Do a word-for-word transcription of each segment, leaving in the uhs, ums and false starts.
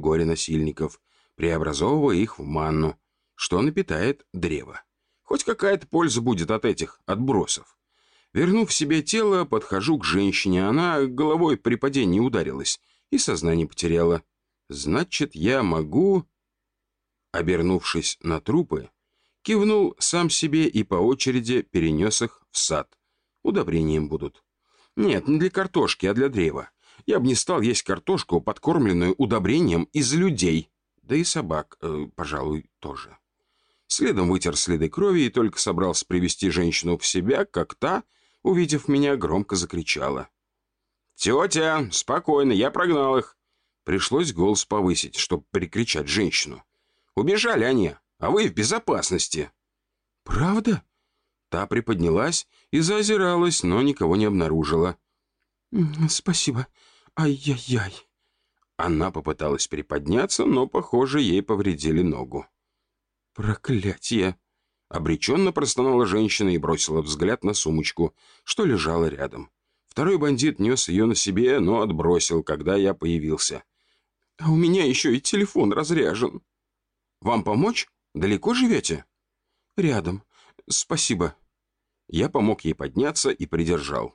горе-насильников, преобразовывая их в манну, что напитает древо. Хоть какая-то польза будет от этих отбросов. Вернув себе тело, подхожу к женщине. Она головой при падении ударилась и сознание потеряла. Значит, я могу... Обернувшись на трупы, кивнул сам себе и по очереди перенес их в сад. Удобрением будут. Нет, не для картошки, а для древа. Я бы не стал есть картошку, подкормленную удобрением из людей. Да и собак, э, пожалуй, тоже. Следом вытер следы крови и только собрался привести женщину в себя, как та, увидев меня, громко закричала. «Тетя, спокойно, я прогнал их!» Пришлось голос повысить, чтобы прикричать женщину. «Убежали они, а вы в безопасности!» «Правда?» Та приподнялась и заозиралась, но никого не обнаружила. «Спасибо. Ай-яй-яй!» Она попыталась приподняться, но, похоже, ей повредили ногу. «Проклятье!» Обреченно простонала женщина и бросила взгляд на сумочку, что лежала рядом. Второй бандит нес ее на себе, но отбросил, когда я появился. «А у меня еще и телефон разряжен». «Вам помочь? Далеко живете?» «Рядом. Спасибо». Я помог ей подняться и придержал.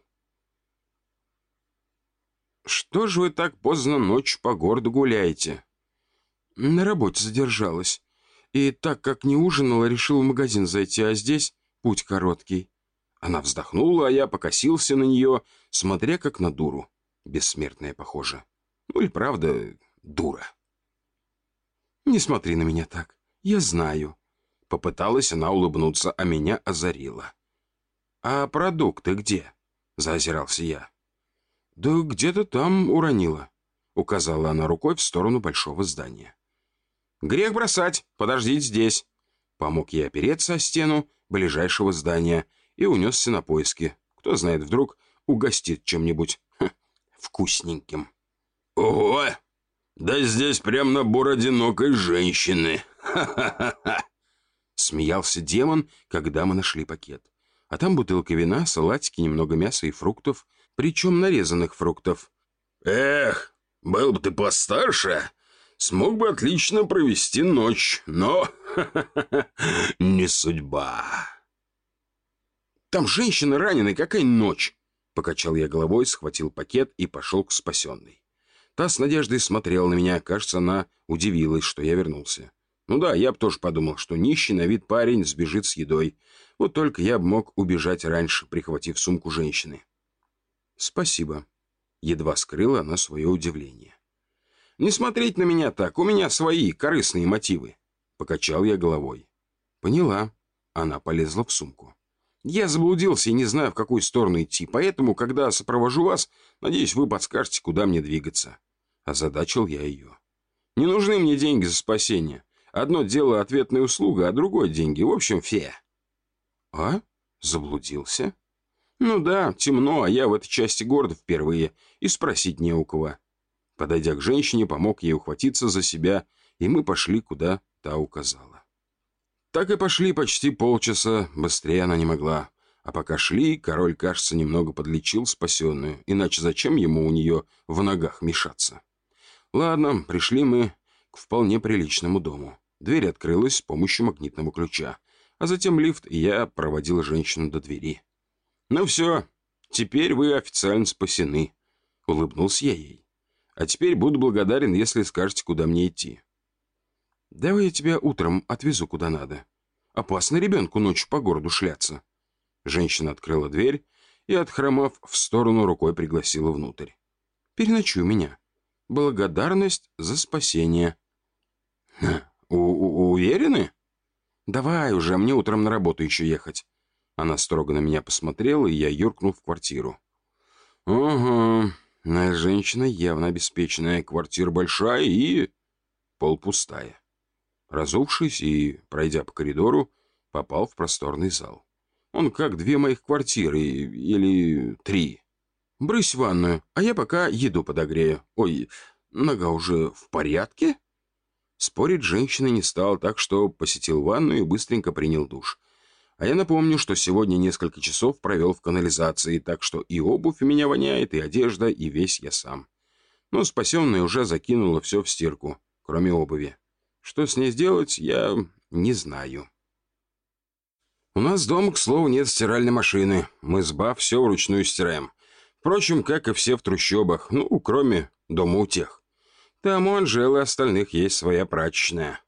«Что же вы так поздно ночью по городу гуляете?» «На работе задержалась. И так как не ужинала, решил в магазин зайти, а здесь путь короткий». Она вздохнула, а я покосился на нее, смотря как на дуру. Бессмертная, похоже. Ну или правда, дура. «Не смотри на меня так. Я знаю». Попыталась она улыбнуться, а меня озарила. «А продукты где?» — заозирался я. «Да где-то там уронила», — указала она рукой в сторону большого здания. «Грех бросать, подождите здесь». Помог ей опереться о стену ближайшего здания и унесся на поиски. Кто знает, вдруг угостит чем-нибудь ха, вкусненьким. «Ого! Да здесь прям набор одинокой женщины! Ха-ха-ха-ха!» Смеялся демон, когда мы нашли пакет. А там бутылка вина, салатики, немного мяса и фруктов, причем нарезанных фруктов. «Эх, был бы ты постарше, смог бы отлично провести ночь, но не судьба». «Там женщина раненая, какая ночь?» Покачал я головой, схватил пакет и пошел к спасенной. Та с надеждой смотрела на меня. Кажется, она удивилась, что я вернулся. Ну да, я бы тоже подумал, что нищий на вид парень сбежит с едой. Вот только я бы мог убежать раньше, прихватив сумку женщины. «Спасибо». Едва скрыла она свое удивление. «Не смотреть на меня так, у меня свои корыстные мотивы». Покачал я головой. «Поняла». Она полезла в сумку. «Я заблудился и не знаю, в какую сторону идти, поэтому, когда сопровожу вас, надеюсь, вы подскажете, куда мне двигаться». Озадачил я ее. «Не нужны мне деньги за спасение. Одно дело ответная услуга, а другое деньги. В общем, фе». «А? Заблудился?» «Ну да, темно, а я в этой части города впервые, и спросить не у кого». Подойдя к женщине, помог ей ухватиться за себя, и мы пошли, куда та указала. Так и пошли почти полчаса, быстрее она не могла. А пока шли, король, кажется, немного подлечил спасенную, иначе зачем ему у нее в ногах мешаться? Ладно, пришли мы к вполне приличному дому. Дверь открылась с помощью магнитного ключа, а затем лифт, и я проводил женщину до двери. «Ну все, теперь вы официально спасены», — улыбнулся я ей. «А теперь буду благодарен, если скажете, куда мне идти». «Давай я тебя утром отвезу куда надо. Опасно ребенку ночью по городу шляться». Женщина открыла дверь и, отхромав в сторону, рукой пригласила внутрь. «Переночуй у меня. Благодарность за спасение». У -у «Уверены?» «Давай уже, мне утром на работу еще ехать». Она строго на меня посмотрела, и я юркнул в квартиру. «Ага, женщина явно обеспеченная, квартира большая и полпустая». Разувшись и пройдя по коридору, попал в просторный зал. Он как две моих квартиры, или три. «Брысь в ванную, а я пока еду подогрею». «Ой, нога уже в порядке?» Спорить женщина не стал, так что посетил ванную и быстренько принял душ. А я напомню, что сегодня несколько часов провел в канализации, так что и обувь у меня воняет, и одежда, и весь я сам. Но спасенная уже закинула все в стирку, кроме обуви. Что с ней сделать, я не знаю. У нас дома, к слову, нет стиральной машины. Мы с Ба все вручную стираем. Впрочем, как и все в трущобах, ну, кроме дома у тех. Там у Анжелы и остальных есть своя прачечная.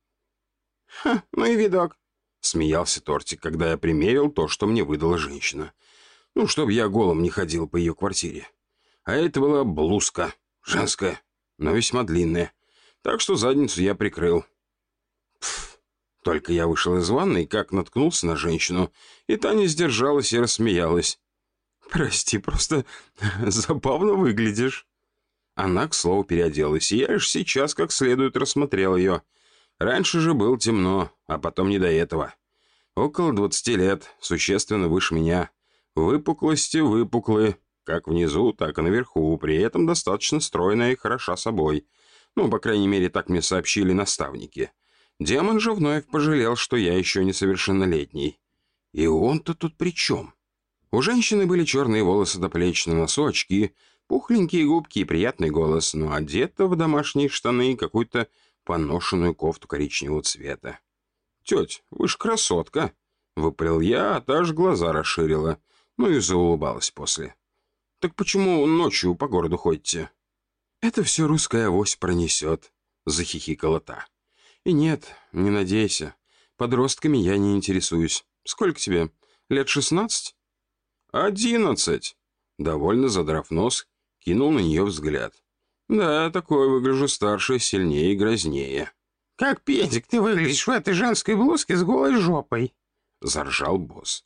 «Ха, ну и видок», — смеялся Тортик, когда я примерил то, что мне выдала женщина. Ну, чтобы я голым не ходил по ее квартире. А это была блузка, женская, но весьма длинная. Так что задницу я прикрыл. Пф, только я вышел из ванной, как наткнулся на женщину, и та не сдержалась и рассмеялась. «Прости, просто забавно выглядишь». Она, к слову, переоделась, и я лишь сейчас как следует рассмотрел ее. Раньше же было темно, а потом не до этого. Около двадцати лет, существенно выше меня. Выпуклости выпуклые, как внизу, так и наверху, при этом достаточно стройная и хороша собой. Ну, по крайней мере, так мне сообщили наставники. Демон же вновь пожалел, что я еще несовершеннолетний. И он-то тут при чем? У женщины были черные волосы до плеч, на носу очки, пухленькие губки и приятный голос, но одета в домашние штаны и какую-то поношенную кофту коричневого цвета. «Теть, вы ж красотка!» — выпалил я, а та ж глаза расширила, ну и заулыбалась после. «Так почему ночью по городу ходите?» «Это все русская авось пронесет», — захихикала та. «И нет, не надейся, подростками я не интересуюсь. Сколько тебе, лет шестнадцать?» «Одиннадцать!» — довольно задрав нос, кинул на нее взгляд. «Да, такой выгляжу старше, сильнее и грознее». «Как, Педик, ты выглядишь в этой женской блузке с голой жопой?» — заржал босс.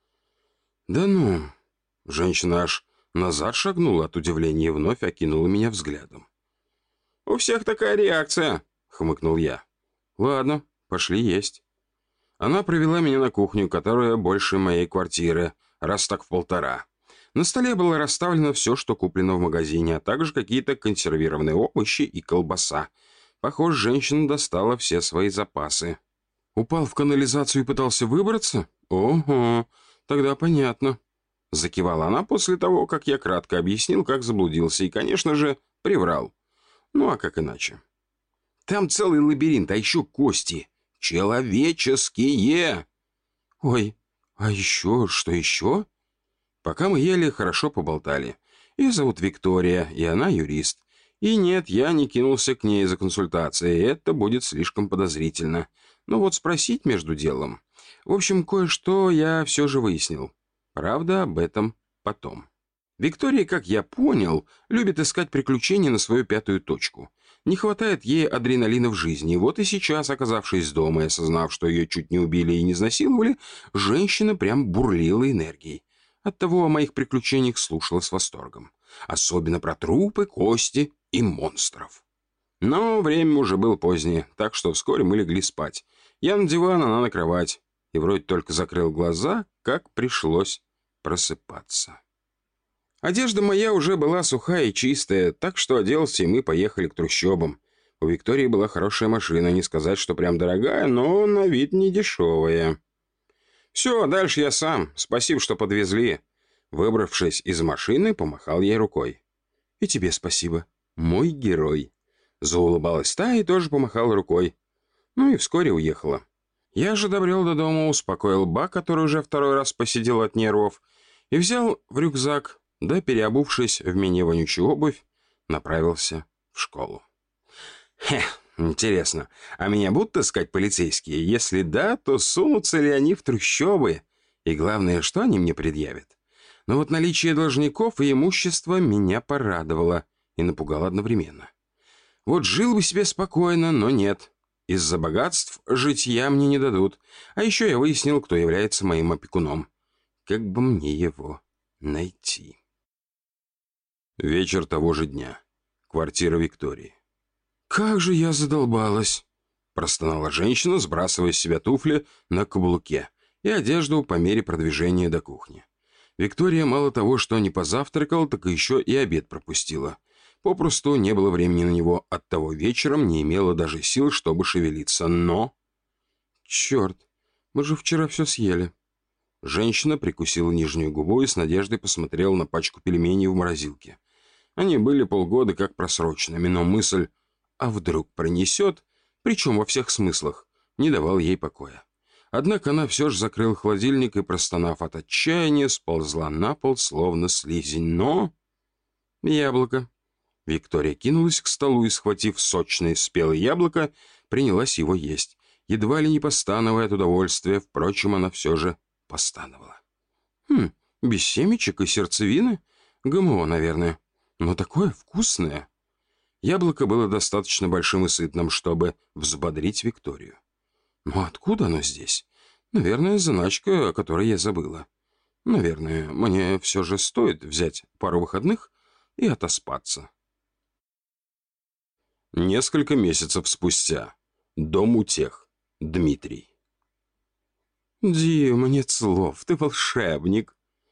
«Да ну...» — женщина аж назад шагнула от удивления и вновь окинула меня взглядом. «У всех такая реакция!» — хмыкнул я. «Ладно, пошли есть». Она провела меня на кухню, которая больше моей квартиры, раз так в полтора. На столе было расставлено все, что куплено в магазине, а также какие-то консервированные овощи и колбаса. Похоже, женщина достала все свои запасы. «Упал в канализацию и пытался выбраться? Ого, тогда понятно». Закивала она после того, как я кратко объяснил, как заблудился, и, конечно же, приврал. Ну, а как иначе? «Там целый лабиринт, а еще кости. Человеческие!» «Ой, а еще? Что еще?» Пока мы ели, хорошо поболтали. Ее зовут Виктория, и она юрист. И нет, я не кинулся к ней за консультацией, это будет слишком подозрительно. Но вот спросить между делом. В общем, кое-что я все же выяснил. Правда, об этом потом. Виктория, как я понял, любит искать приключения на свою пятую точку. Не хватает ей адреналина в жизни. Вот и сейчас, оказавшись дома и осознав, что ее чуть не убили и не изнасиловали, женщина прям бурлила энергией. Оттого о моих приключениях слушала с восторгом. Особенно про трупы, кости и монстров. Но время уже было позднее, так что вскоре мы легли спать. Я на диван, она на кровать. И вроде только закрыл глаза, как пришлось просыпаться. Одежда моя уже была сухая и чистая, так что оделся, и мы поехали к трущобам. У Виктории была хорошая машина, не сказать, что прям дорогая, но на вид не дешевая. «Все, дальше я сам. Спасибо, что подвезли». Выбравшись из машины, помахал ей рукой. «И тебе спасибо, мой герой». Заулыбалась та и тоже помахала рукой. Ну и вскоре уехала. Я же добрел до дома, успокоил Ба, который уже второй раз посидел от нервов, и взял в рюкзак, да, переобувшись в менее вонючую обувь, направился в школу. Хе, интересно, а меня будут искать полицейские? Если да, то сунутся ли они в трущобы? И главное, что они мне предъявят? Но вот наличие должников и имущества меня порадовало и напугало одновременно. Вот жил бы себе спокойно, но нет. Из-за богатств житья мне не дадут. А еще я выяснил, кто является моим опекуном. Как бы мне его найти? Вечер того же дня. Квартира Виктории. «Как же я задолбалась!» Простонала женщина, сбрасывая с себя туфли на каблуке и одежду по мере продвижения до кухни. Виктория мало того, что не позавтракала, так еще и обед пропустила. Попросту не было времени на него, оттого вечером не имела даже сил, чтобы шевелиться. Но... «Черт, мы же вчера все съели». Женщина прикусила нижнюю губу и с надеждой посмотрела на пачку пельменей в морозилке. Они были полгода как просроченными, но мысль А вдруг пронесет, причем во всех смыслах, не давал ей покоя. Однако она все же закрыла холодильник и, простонав от отчаяния, сползла на пол, словно слизень. Но... Яблоко. Виктория кинулась к столу и, схватив сочное спелое яблоко, принялась его есть. Едва ли не постановая от удовольствия, впрочем, она все же постановала. Хм, без семечек и сердцевины? ГМО, наверное. Но такое вкусное. Яблоко было достаточно большим и сытным, чтобы взбодрить Викторию. Но откуда оно здесь? Наверное, заначка, о которой я забыла. Наверное, мне все же стоит взять пару выходных и отоспаться. Несколько месяцев спустя. Дом утех. Дмитрий. «Дима, нет слов, ты волшебник!»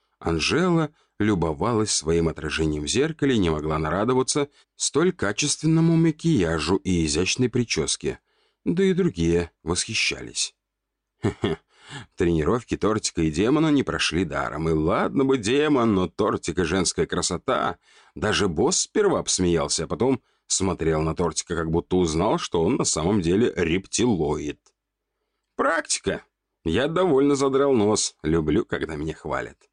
Анжела любовалась своим отражением в зеркале и не могла нарадоваться столь качественному макияжу и изящной прическе. Да и другие восхищались. Хе-хе. Тренировки тортика и демона не прошли даром. И ладно бы демон, но тортик и женская красота. Даже босс сперва посмеялся, а потом смотрел на тортика, как будто узнал, что он на самом деле рептилоид. Практика. Я довольно задрал нос. Люблю, когда меня хвалят.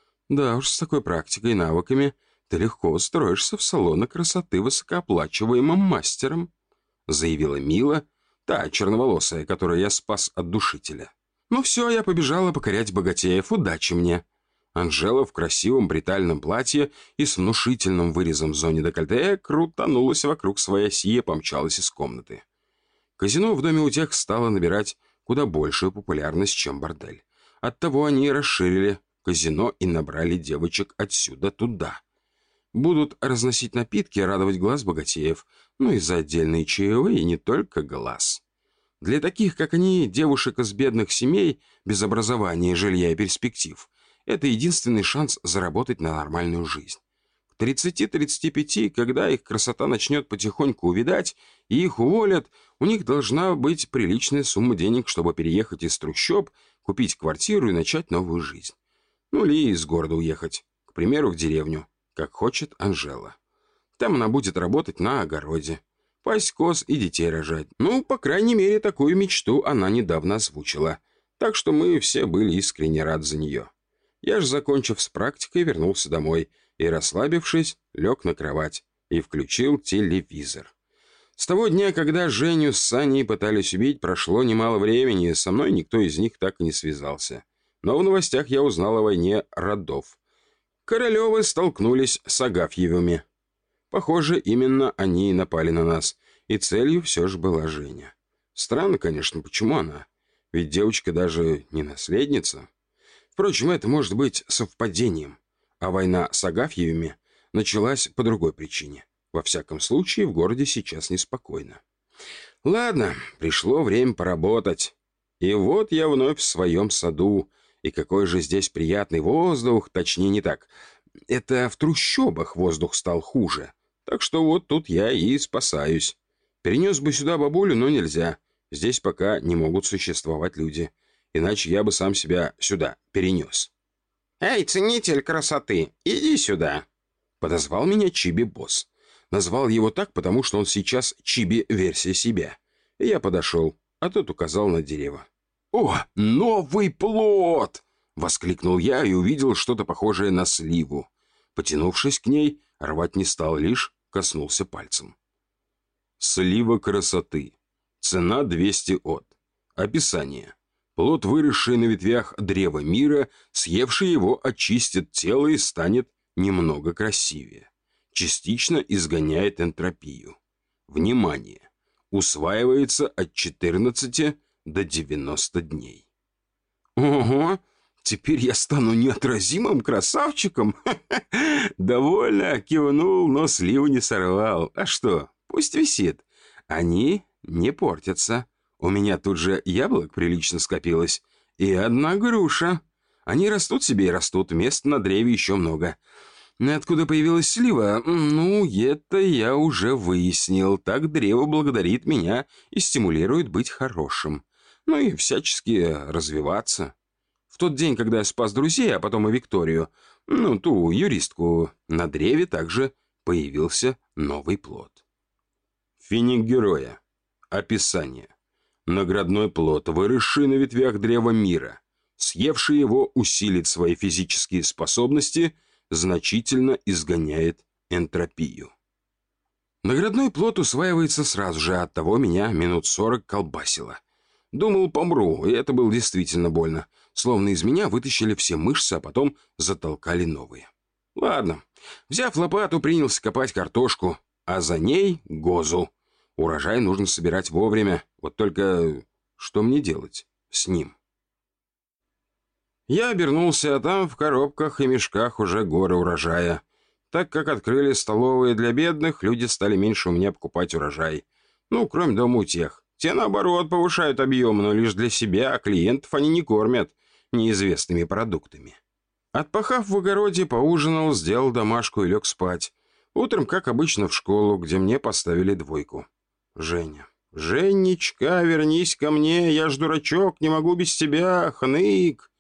Да уж, с такой практикой и навыками ты легко устроишься в салоны красоты высокооплачиваемым мастером, заявила Мила, та черноволосая, которую я спас от душителя. Ну все, я побежала покорять богатеев. Удачи мне. Анжела в красивом бритальном платье и с внушительным вырезом в зоне декольте крутанулась вокруг своей оси и помчалась из комнаты. Казино в доме утех стало набирать куда большую популярность, чем бордель. Оттого они расширили казино и набрали девочек отсюда туда. Будут разносить напитки и радовать глаз богатеев, ну и за отдельные чаевые, и не только глаз. Для таких, как они, девушек из бедных семей, без образования, жилья и перспектив, это единственный шанс заработать на нормальную жизнь. К тридцати-тридцати пяти, когда их красота начнет потихоньку увядать и их уволят, у них должна быть приличная сумма денег, чтобы переехать из трущоб, купить квартиру и начать новую жизнь. Ну или из города уехать, к примеру, в деревню, как хочет Анжела. Там она будет работать на огороде, пасть коз и детей рожать. Ну, по крайней мере, такую мечту она недавно озвучила. Так что мы все были искренне рады за нее. Я же, закончив с практикой, вернулся домой и, расслабившись, лег на кровать и включил телевизор. С того дня, когда Женю с Саней пытались убить, прошло немало времени, и со мной никто из них так и не связался. Но в новостях я узнал о войне родов. Королевы столкнулись с Агафьевыми. Похоже, именно они и напали на нас, и целью все же была Женя. Странно, конечно, почему она? Ведь девочка даже не наследница. Впрочем, это может быть совпадением. А война с Агафьевыми началась по другой причине. Во всяком случае, в городе сейчас неспокойно. Ладно, пришло время поработать. И вот я вновь в своем саду. И какой же здесь приятный воздух, точнее не так. Это в трущобах воздух стал хуже. Так что вот тут я и спасаюсь. Перенес бы сюда бабулю, но нельзя. Здесь пока не могут существовать люди. Иначе я бы сам себя сюда перенес. «Эй, ценитель красоты, иди сюда!» Подозвал меня Чиби-босс. Назвал его так, потому что он сейчас Чиби-версия себя. И я подошел, а тот указал на дерево. «О, новый плод!» — воскликнул я и увидел что-то похожее на сливу. Потянувшись к ней, рвать не стал, лишь коснулся пальцем. Слива красоты. Цена двести от. Описание. Плод, выросший на ветвях древа мира, съевший его очистит тело и станет немного красивее. Частично изгоняет энтропию. Внимание! Усваивается от четырнадцати до девяноста дней. Ого! Теперь я стану неотразимым красавчиком? Довольно кивнул, но сливу не сорвал. А что? Пусть висит. Они не портятся. У меня тут же яблок прилично скопилось. И одна груша. Они растут себе и растут. Места на древе еще много. Откуда появилась слива? Ну, это я уже выяснил. Так древо благодарит меня и стимулирует быть хорошим. Ну и всячески развиваться. В тот день, когда я спас друзей, а потом и Викторию, ну, ту юристку, на древе также появился новый плод. Финик героя. Описание. Наградной плод, выросший на ветвях древа мира. Съевший его усилит свои физические способности, значительно изгоняет энтропию. Наградной плод усваивается сразу же, оттого меня минут сорок колбасило. Думал, помру, и это было действительно больно. Словно из меня вытащили все мышцы, а потом затолкали новые. Ладно, взяв лопату, принялся копать картошку, а за ней гозу. Урожай нужно собирать вовремя, вот только что мне делать с ним? Я обернулся, а там в коробках и мешках уже горы урожая. Так как открыли столовые для бедных, люди стали меньше у меня покупать урожай. Ну, кроме дома у тех. Те, наоборот, повышают объем, но лишь для себя, а клиентов они не кормят неизвестными продуктами. Отпахав в огороде, поужинал, сделал домашку и лег спать. Утром, как обычно, в школу, где мне поставили двойку. Женя. «Женечка, вернись ко мне, я ж дурачок, не могу без тебя, хнык!»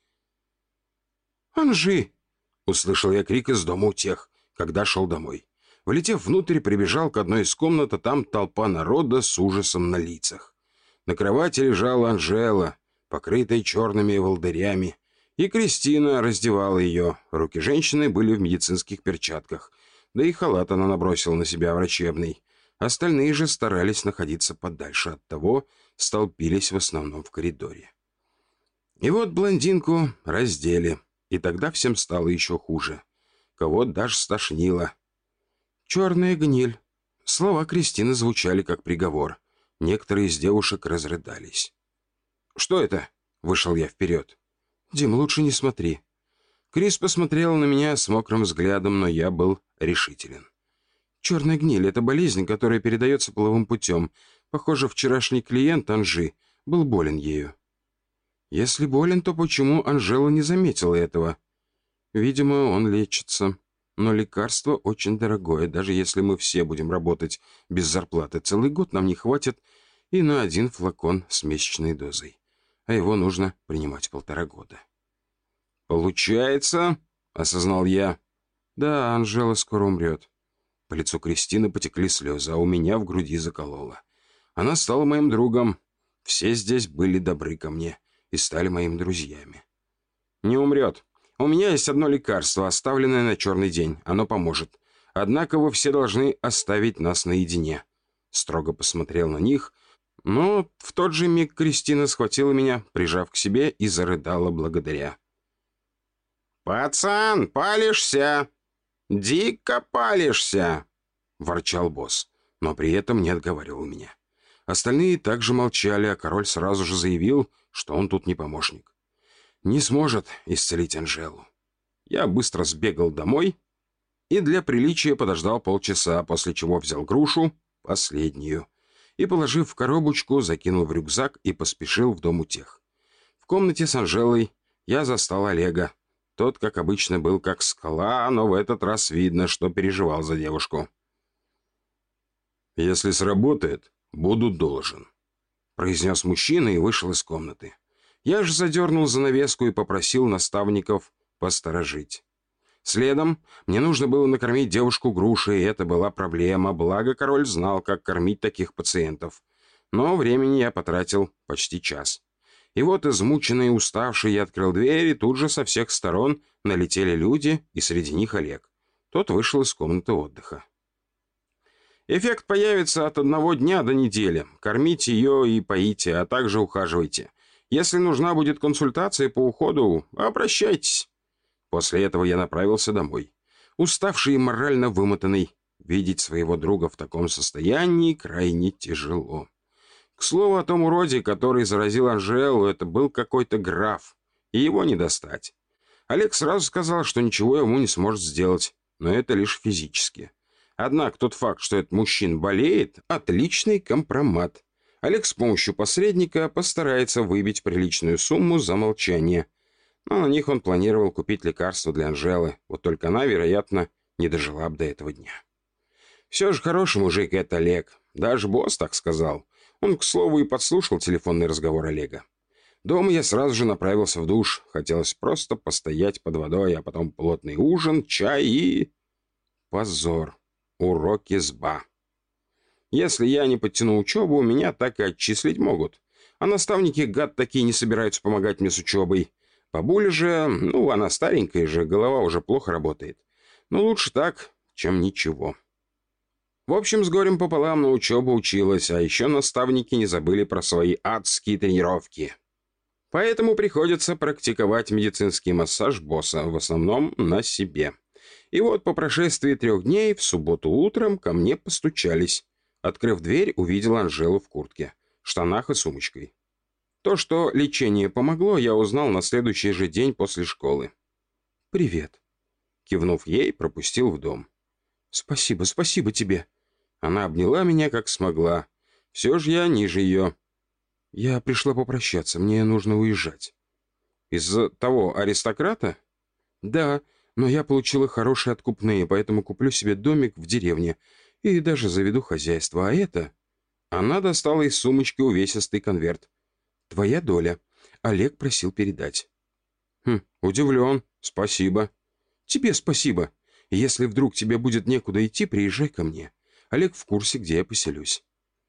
«Анжи!» — услышал я крик из дома у тех, когда шел домой. Влетев внутрь, прибежал к одной из комнат, а там толпа народа с ужасом на лицах. На кровати лежала Анжела, покрытая черными волдырями, и Кристина раздевала ее. Руки женщины были в медицинских перчатках, да и халат она набросила на себя врачебный. Остальные же старались находиться подальше от того, столпились в основном в коридоре. И вот блондинку раздели, и тогда всем стало еще хуже. Кого-то даже стошнило. «Черная гниль». Слова Кристины звучали как приговор. Некоторые из девушек разрыдались. «Что это?» — вышел я вперед. «Дим, лучше не смотри». Крис посмотрела на меня с мокрым взглядом, но я был решителен. «Черная гниль — это болезнь, которая передается половым путем. Похоже, вчерашний клиент Анжи был болен ею». «Если болен, то почему Анжела не заметила этого?» «Видимо, он лечится. Но лекарство очень дорогое. Даже если мы все будем работать без зарплаты, целый год нам не хватит и на один флакон с месячной дозой. А его нужно принимать полтора года». «Получается, — осознал я, — да, Анжела скоро умрет». По лицу Кристины потекли слезы, а у меня в груди закололо. Она стала моим другом. Все здесь были добры ко мне и стали моими друзьями. «Не умрет. У меня есть одно лекарство, оставленное на черный день. Оно поможет. Однако вы все должны оставить нас наедине». Строго посмотрел на них, но в тот же миг Кристина схватила меня, прижав к себе, и зарыдала благодаря. «Пацан, палишься! Дико палишься!» — ворчал босс, но при этом не отговаривал меня. Остальные также молчали, а король сразу же заявил, что он тут не помощник. Не сможет исцелить Анжелу. Я быстро сбегал домой и для приличия подождал полчаса, после чего взял грушу, последнюю, и, положив в коробочку, закинул в рюкзак и поспешил в дом у тех. В комнате с Анжелой я застал Олега. Тот, как обычно, был как скала, но в этот раз видно, что переживал за девушку. «Если сработает, буду должен», — произнес мужчина и вышел из комнаты. Я же задернул занавеску и попросил наставников посторожить. Следом мне нужно было накормить девушку грушей, и это была проблема, благо король знал, как кормить таких пациентов. Но времени я потратил почти час. И вот, измученный и уставший, я открыл дверь, и тут же со всех сторон налетели люди, и среди них Олег. Тот вышел из комнаты отдыха. «Эффект появится от одного дня до недели. Кормите ее и поите, а также ухаживайте. Если нужна будет консультация по уходу, обращайтесь». После этого я направился домой. Уставший и морально вымотанный, видеть своего друга в таком состоянии крайне тяжело. К слову о том уроде, который заразил Анжелу, это был какой-то граф, и его не достать. Олег сразу сказал, что ничего ему не сможет сделать, но это лишь физически. Однако тот факт, что этот мужчина болеет, отличный компромат. Олег с помощью посредника постарается выбить приличную сумму за молчание. Но на них он планировал купить лекарство для Анжелы, вот только она, вероятно, не дожила бы до этого дня. Все же хороший мужик это Олег. Даже босс так сказал. Он, к слову, и подслушал телефонный разговор Олега. Дома я сразу же направился в душ. Хотелось просто постоять под водой, а потом плотный ужин, чай и... позор. Уроки СБА. Если я не подтяну учебу, меня так и отчислить могут. А наставники, гад, такие не собираются помогать мне с учебой. Бабуля же, ну, она старенькая же, голова уже плохо работает. Но лучше так, чем ничего. В общем, с горем пополам на учебу училась, а еще наставники не забыли про свои адские тренировки. Поэтому приходится практиковать медицинский массаж босса, в основном на себе. И вот по прошествии трех дней в субботу утром ко мне постучались. Открыв дверь, увидел Анжелу в куртке, штанах и сумочкой. То, что лечение помогло, я узнал на следующий же день после школы. «Привет», — кивнув ей, пропустил в дом. «Спасибо, спасибо тебе». Она обняла меня, как смогла. Все же я ниже ее. «Я пришла попрощаться, мне нужно уезжать». «Из-за того аристократа?» «Да, но я получила хорошие откупные, поэтому куплю себе домик в деревне и даже заведу хозяйство. А это...» Она достала из сумочки увесистый конверт. «Твоя доля. Олег просил передать». «Хм, удивлен. Спасибо». «Тебе спасибо. Если вдруг тебе будет некуда идти, приезжай ко мне. Олег в курсе, где я поселюсь».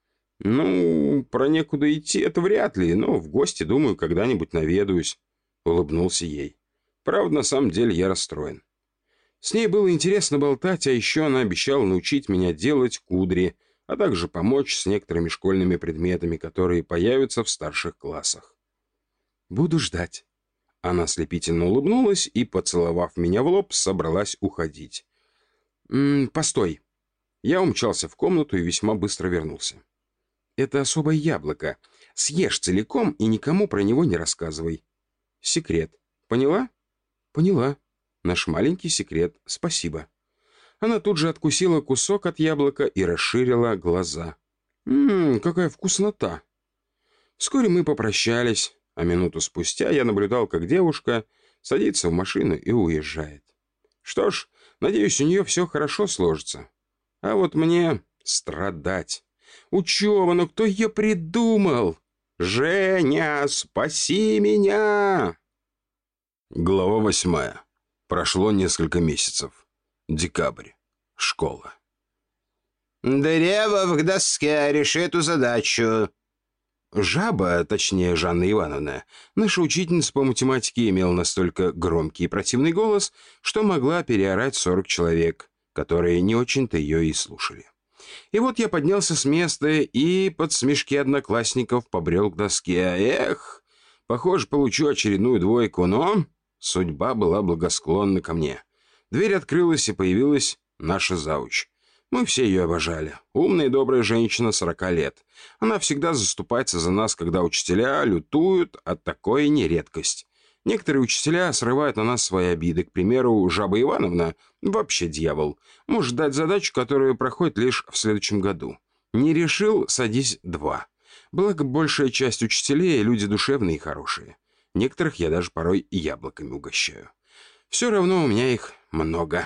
«Ну, про некуда идти это вряд ли, но в гости, думаю, когда-нибудь наведаюсь», — улыбнулся ей. Правда, на самом деле я расстроен. С ней было интересно болтать, а еще она обещала научить меня делать кудри, а также помочь с некоторыми школьными предметами, которые появятся в старших классах. «Буду ждать». Она слепительно улыбнулась и, поцеловав меня в лоб, собралась уходить. «М-м, постой». Я умчался в комнату и весьма быстро вернулся. «Это особое яблоко. Съешь целиком и никому про него не рассказывай. Секрет. Поняла?» «Поняла. Наш маленький секрет. Спасибо». Она тут же откусила кусок от яблока и расширила глаза. «Ммм, какая вкуснота!» Вскоре мы попрощались, а минуту спустя я наблюдал, как девушка садится в машину и уезжает. Что ж, надеюсь, у нее все хорошо сложится. А вот мне страдать. Учеба, но кто ее придумал? «Женя, спаси меня!» Глава восьмая. Прошло несколько месяцев. Декабрь. Школа. «Древо к доске, реши эту задачу». Жаба, точнее Жанна Ивановна, наша учительница по математике, имела настолько громкий и противный голос, что могла переорать сорок человек, которые не очень-то ее и слушали. И вот я поднялся с места и под смешки одноклассников побрел к доске. Эх, похоже, получу очередную двойку, но судьба была благосклонна ко мне. Дверь открылась, и появилась наша зауч. Мы все ее обожали. Умная и добрая женщина сорока лет. Она всегда заступается за нас, когда учителя лютуют, а такое не редкость. Некоторые учителя срывают на нас свои обиды. К примеру, Жаба Ивановна, вообще дьявол, может дать задачу, которая проходит лишь в следующем году. Не решил — садись два. Благо, большая часть учителей — люди душевные и хорошие. Некоторых я даже порой яблоками угощаю. Все равно у меня их много.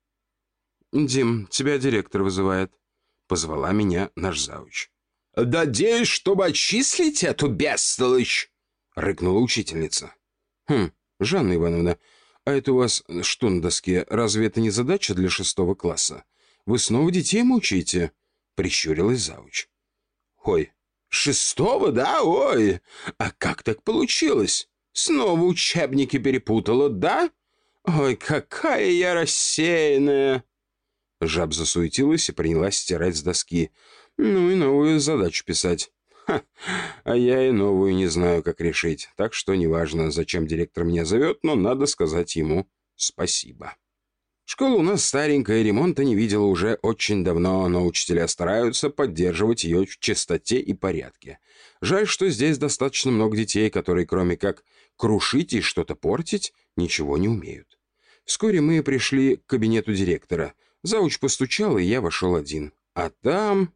«Дим, тебя директор вызывает», — позвала меня наш зауч. «Надеюсь, чтобы отчислить эту бестолочь», — рыкнула учительница. «Хм, Жанна Ивановна, а это у вас что на доске? Разве это не задача для шестого класса? Вы снова детей мучаете?» — прищурилась зауч. «Ой, шестого, да? Ой, а как так получилось? Снова учебники перепутала, да? Ой, какая я рассеянная!» Жаб засуетилась и принялась стирать с доски. Ну и новую задачу писать. Ха, а я и новую не знаю, как решить. Так что неважно, зачем директор меня зовет, но надо сказать ему спасибо. Школа у нас старенькая, ремонта не видела уже очень давно, но учителя стараются поддерживать ее в чистоте и порядке. Жаль, что здесь достаточно много детей, которые кроме как крушить и что-то портить, ничего не умеют. Вскоре мы пришли к кабинету директора. Зауч постучал, и я вошел один. А там...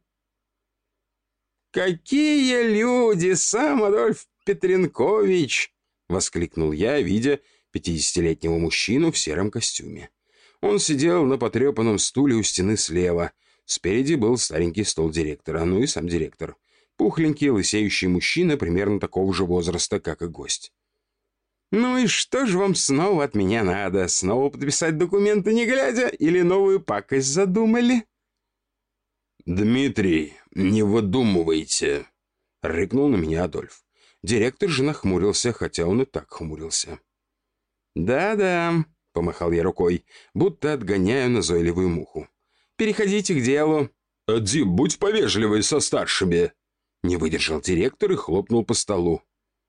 «Какие люди! Сам Адольф Петренкович!» — воскликнул я, видя пятидесятилетнего мужчину в сером костюме. Он сидел на потрепанном стуле у стены слева. Спереди был старенький стол директора, ну и сам директор. Пухленький, лысеющий мужчина примерно такого же возраста, как и гость. «Ну и что же вам снова от меня надо? Снова подписать документы не глядя или новую пакость задумали?» «Дмитрий, «Не выдумывайте!» — рыкнул на меня Адольф. Директор же нахмурился, хотя он и так хмурился. «Да-да», — помахал я рукой, будто отгоняю назойливую муху. «Переходите к делу». «Ди, будь повежливой со старшими!» Не выдержал директор и хлопнул по столу.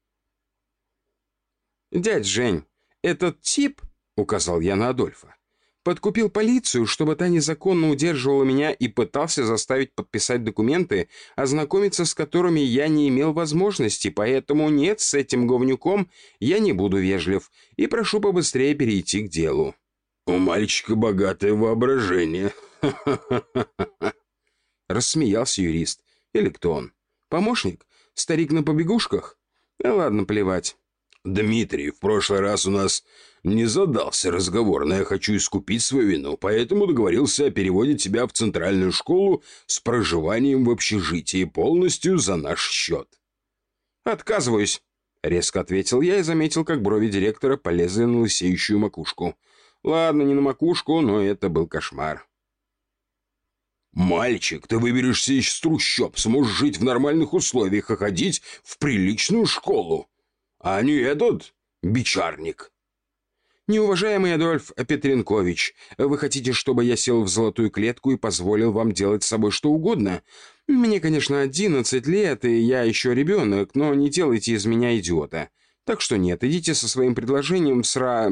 «Дядь Жень, этот тип, — указал я на Адольфа, — подкупил полицию, чтобы та незаконно удерживала меня и пытался заставить подписать документы, ознакомиться с которыми я не имел возможности, поэтому нет, с этим говнюком я не буду вежлив и прошу побыстрее перейти к делу». «У мальчика богатое воображение». Рассмеялся юрист. Или кто он? Помощник? Старик на побегушках? Да ладно, плевать. «Дмитрий, в прошлый раз у нас не задался разговор, но я хочу искупить свою вину, поэтому договорился о переводе тебя в центральную школу с проживанием в общежитии полностью за наш счет». «Отказываюсь», — резко ответил я и заметил, как брови директора полезли на лысеющую макушку. Ладно, не на макушку, но это был кошмар. «Мальчик, ты выберешься из трущоб, сможешь жить в нормальных условиях и ходить в приличную школу, а не этот бичарник». «Неуважаемый Адольф Петренкович, вы хотите, чтобы я сел в золотую клетку и позволил вам делать с собой что угодно? Мне, конечно, одиннадцать лет, и я еще ребенок, но не делайте из меня идиота. Так что нет, идите со своим предложением в сра...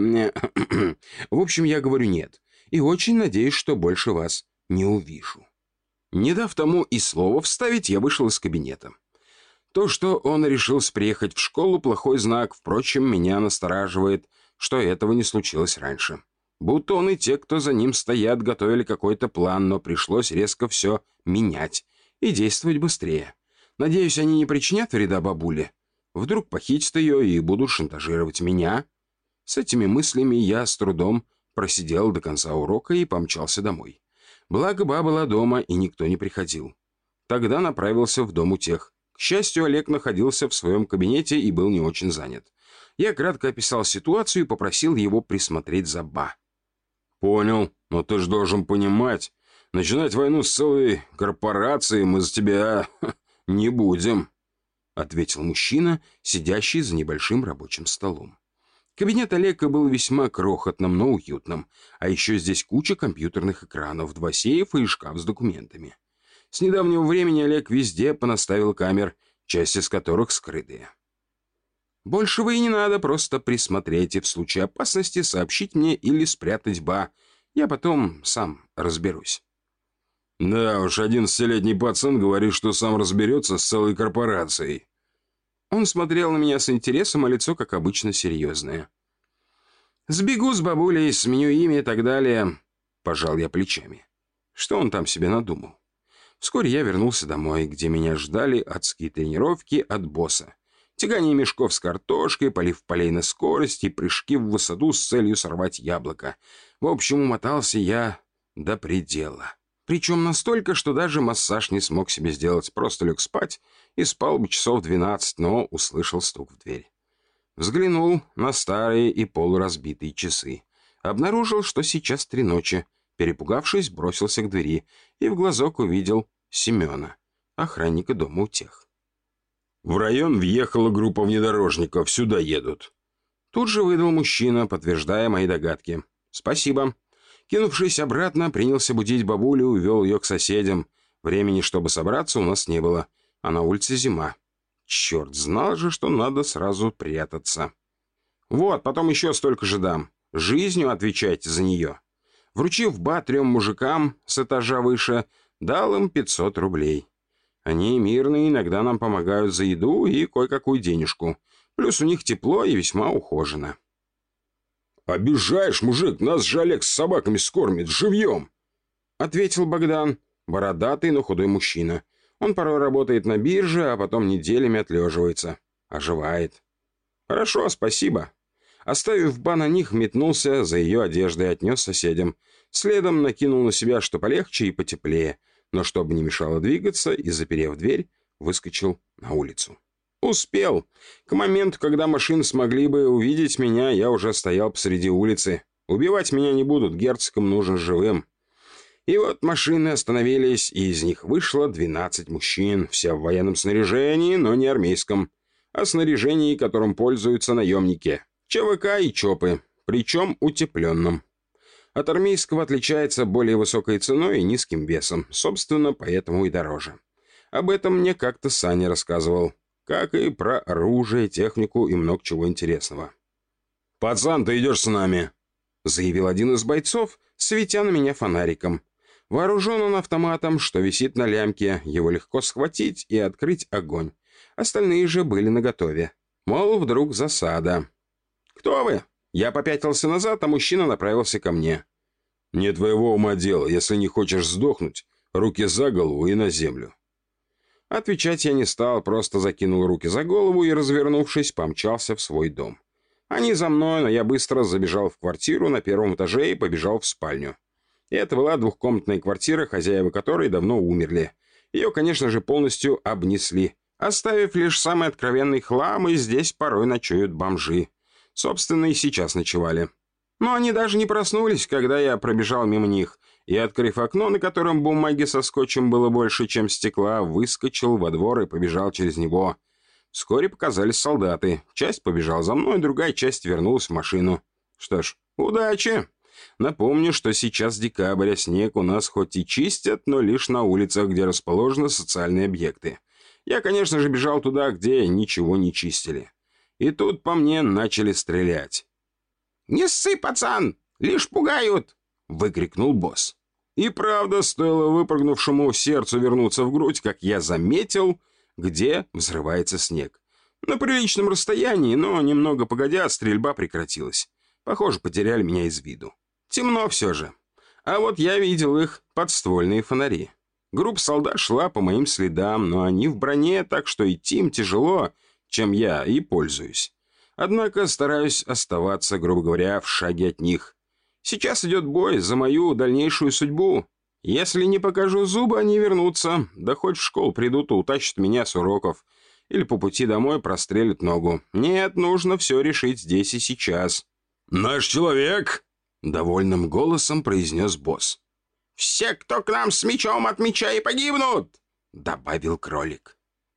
В общем, я говорю нет, и очень надеюсь, что больше вас не увижу». Не дав тому и слова вставить, я вышел из кабинета. То, что он решился приехать в школу, плохой знак. Впрочем, меня настораживает, что этого не случилось раньше. Будто он и те, кто за ним стоят, готовили какой-то план, но пришлось резко все менять и действовать быстрее. Надеюсь, они не причинят вреда бабуле. Вдруг похитят ее и будут шантажировать меня. С этими мыслями я с трудом просидел до конца урока и помчался домой. Благо, ба была дома, и никто не приходил. Тогда направился в дом утех. К счастью, Олег находился в своем кабинете и был не очень занят. Я кратко описал ситуацию и попросил его присмотреть за ба. «Понял, но ты же должен понимать, начинать войну с целой корпорацией мы за тебя не будем», — ответил мужчина, сидящий за небольшим рабочим столом. Кабинет Олега был весьма крохотным, но уютным. А еще здесь куча компьютерных экранов, два сейфа и шкаф с документами. С недавнего времени Олег везде понаставил камер, часть из которых скрытые. Большего и не надо, просто присмотреть и в случае опасности сообщить мне или спрятать ба. Я потом сам разберусь. «Да уж, одиннадцатилетний пацан говорит, что сам разберется с целой корпорацией». Он смотрел на меня с интересом, а лицо, как обычно, серьезное. «Сбегу с бабулей, сменю имя и так далее», — пожал я плечами. Что он там себе надумал? Вскоре я вернулся домой, где меня ждали адские тренировки от босса. Тягание мешков с картошкой, полив полей на скорость и прыжки в высоту с целью сорвать яблоко. В общем, умотался я до предела. Причем настолько, что даже массаж не смог себе сделать. Просто лег спать и спал бы часов двенадцать, но услышал стук в дверь. Взглянул на старые и полуразбитые часы. Обнаружил, что сейчас три ночи. Перепугавшись, бросился к двери и в глазок увидел Семена, охранника дома утех. «В район въехала группа внедорожников, сюда едут». Тут же выдал мужчина, подтверждая мои догадки. «Спасибо». Кинувшись обратно, принялся будить бабулю и увел ее к соседям. Времени, чтобы собраться, у нас не было, а на улице зима. Черт, знал же, что надо сразу прятаться. Вот, потом еще столько же дам. Жизнью отвечайте за нее. Вручив ба трем мужикам с этажа выше, дал им пятьсот рублей. Они мирные, иногда нам помогают за еду и кое-какую денежку. Плюс у них тепло и весьма ухожено. «Обижаешь, мужик, нас же Олег с собаками скормит живьем!» — ответил Богдан, бородатый, но худой мужчина. Он порой работает на бирже, а потом неделями отлеживается. Оживает. «Хорошо, спасибо». Оставив ба на них, метнулся за ее одеждой и отнес соседям. Следом накинул на себя что полегче и потеплее, но чтобы не мешало двигаться, и, заперев дверь, выскочил на улицу. Успел. К моменту, когда машины смогли бы увидеть меня, я уже стоял посреди улицы. Убивать меня не будут, герцогам нужен живым. И вот машины остановились, и из них вышло двенадцать мужчин, все в военном снаряжении, но не армейском, а снаряжении, которым пользуются наемники. ЧВК и ЧОПы, причем утепленном. От армейского отличается более высокой ценой и низким весом, собственно, поэтому и дороже. Об этом мне как-то Саня рассказывал, как и про оружие, технику и много чего интересного. «Пацан, ты идешь с нами», — заявил один из бойцов, светя на меня фонариком. Вооружен он автоматом, что висит на лямке, его легко схватить и открыть огонь. Остальные же были наготове. Мол, вдруг засада. «Кто вы?» Я попятился назад, а мужчина направился ко мне. «Не твоего ума дело. Если не хочешь сдохнуть, руки за голову и на землю». Отвечать я не стал, просто закинул руки за голову и, развернувшись, помчался в свой дом. Они за мной, но я быстро забежал в квартиру на первом этаже и побежал в спальню. Это была двухкомнатная квартира, хозяева которой давно умерли. Ее, конечно же, полностью обнесли, оставив лишь самый откровенный хлам, и здесь порой ночуют бомжи. Собственно, и сейчас ночевали. Но они даже не проснулись, когда я пробежал мимо них, и, открыв окно, на котором бумаги со скотчем было больше, чем стекла, выскочил во двор и побежал через него. Вскоре показались солдаты. Часть побежала за мной, другая часть вернулась в машину. Что ж, удачи! Напомню, что сейчас декабрь, а снег у нас хоть и чистят, но лишь на улицах, где расположены социальные объекты. Я, конечно же, бежал туда, где ничего не чистили. И тут по мне начали стрелять. «Не ссы, пацан! Лишь пугают!» — выкрикнул босс. И правда, стоило выпрыгнувшему сердцу вернуться в грудь, как я заметил, где взрывается снег. На приличном расстоянии, но немного погодя, стрельба прекратилась. Похоже, потеряли меня из виду. Темно все же. А вот я видел их подствольные фонари. Группа солдат шла по моим следам, но они в броне, так что идти им тяжело, чем я и пользуюсь. Однако стараюсь оставаться, грубо говоря, в шаге от них. Сейчас идет бой за мою дальнейшую судьбу. Если не покажу зубы, они вернутся. Да хоть в школу придут и утащат меня с уроков. Или по пути домой прострелят ногу. Нет, нужно все решить здесь и сейчас. «Наш человек!» — довольным голосом произнес босс. «Все, кто к нам с мечом от меча, и погибнут!» — добавил кролик.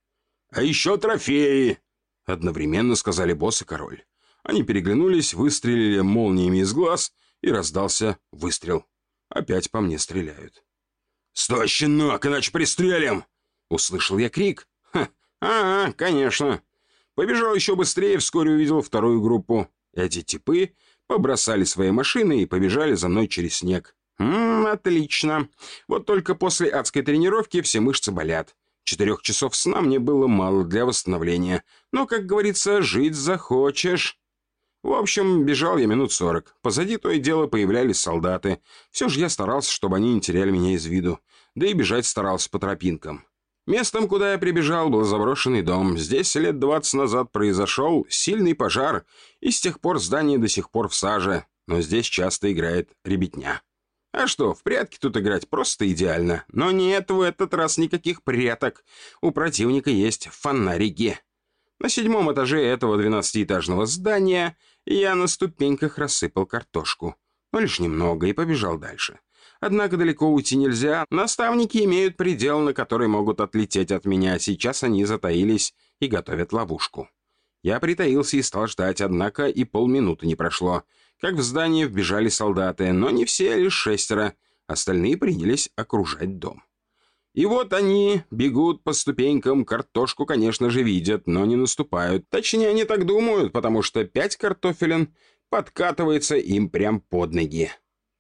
«А еще трофеи!» — одновременно сказали босс и король. Они переглянулись, выстрелили молниями из глаз, и раздался выстрел. Опять по мне стреляют. «Стой, щенок, иначе пристрелим!» — услышал я крик. Ха, ага, конечно. Побежал еще быстрее, вскоре увидел вторую группу. Эти типы побросали свои машины и побежали за мной через снег. Ммм, отлично. Вот только после адской тренировки все мышцы болят. Четырех часов сна мне было мало для восстановления. Но, как говорится, жить захочешь. В общем, бежал я минут сорок. Позади то и дело появлялись солдаты. Все же я старался, чтобы они не теряли меня из виду. Да и бежать старался по тропинкам. Местом, куда я прибежал, был заброшенный дом. Здесь лет двадцать назад произошел сильный пожар, и с тех пор здание до сих пор в саже. Но здесь часто играет ребятня. А что, в прятки тут играть просто идеально. Но нет в этот раз никаких пряток. У противника есть фонарики. На седьмом этаже этого двенадцатиэтажного здания я на ступеньках рассыпал картошку. Но лишь немного и побежал дальше. Однако далеко уйти нельзя. Наставники имеют предел, на который могут отлететь от меня. Сейчас они затаились и готовят ловушку. Я притаился и стал ждать, однако и полминуты не прошло. Как в здание вбежали солдаты, но не все, лишь шестеро. Остальные принялись окружать дом. И вот они бегут по ступенькам, картошку, конечно же, видят, но не наступают. Точнее, они так думают, потому что пять картофелин подкатывается им прям под ноги.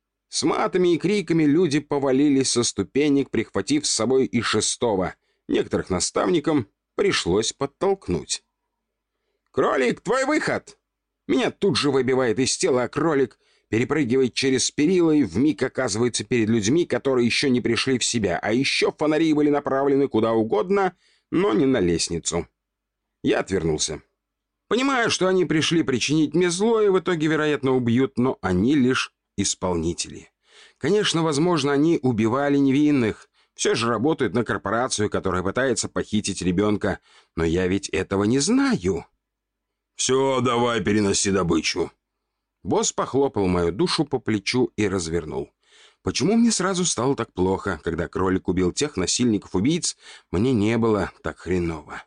С матами и криками люди повалились со ступенек, прихватив с собой и шестого. Некоторых наставникам пришлось подтолкнуть. «Кролик, твой выход!» Меня тут же выбивает из тела, а кролик перепрыгивает через перила и вмиг оказывается перед людьми, которые еще не пришли в себя. А еще фонари были направлены куда угодно, но не на лестницу. Я отвернулся. Понимаю, что они пришли причинить мне зло и в итоге, вероятно, убьют, но они лишь исполнители. Конечно, возможно, они убивали невинных. Все же работают на корпорацию, которая пытается похитить ребенка. Но я ведь этого не знаю. «Все, давай, переноси добычу». Босс похлопал мою душу по плечу и развернул. Почему мне сразу стало так плохо? Когда кролик убил тех насильников-убийц, мне не было так хреново.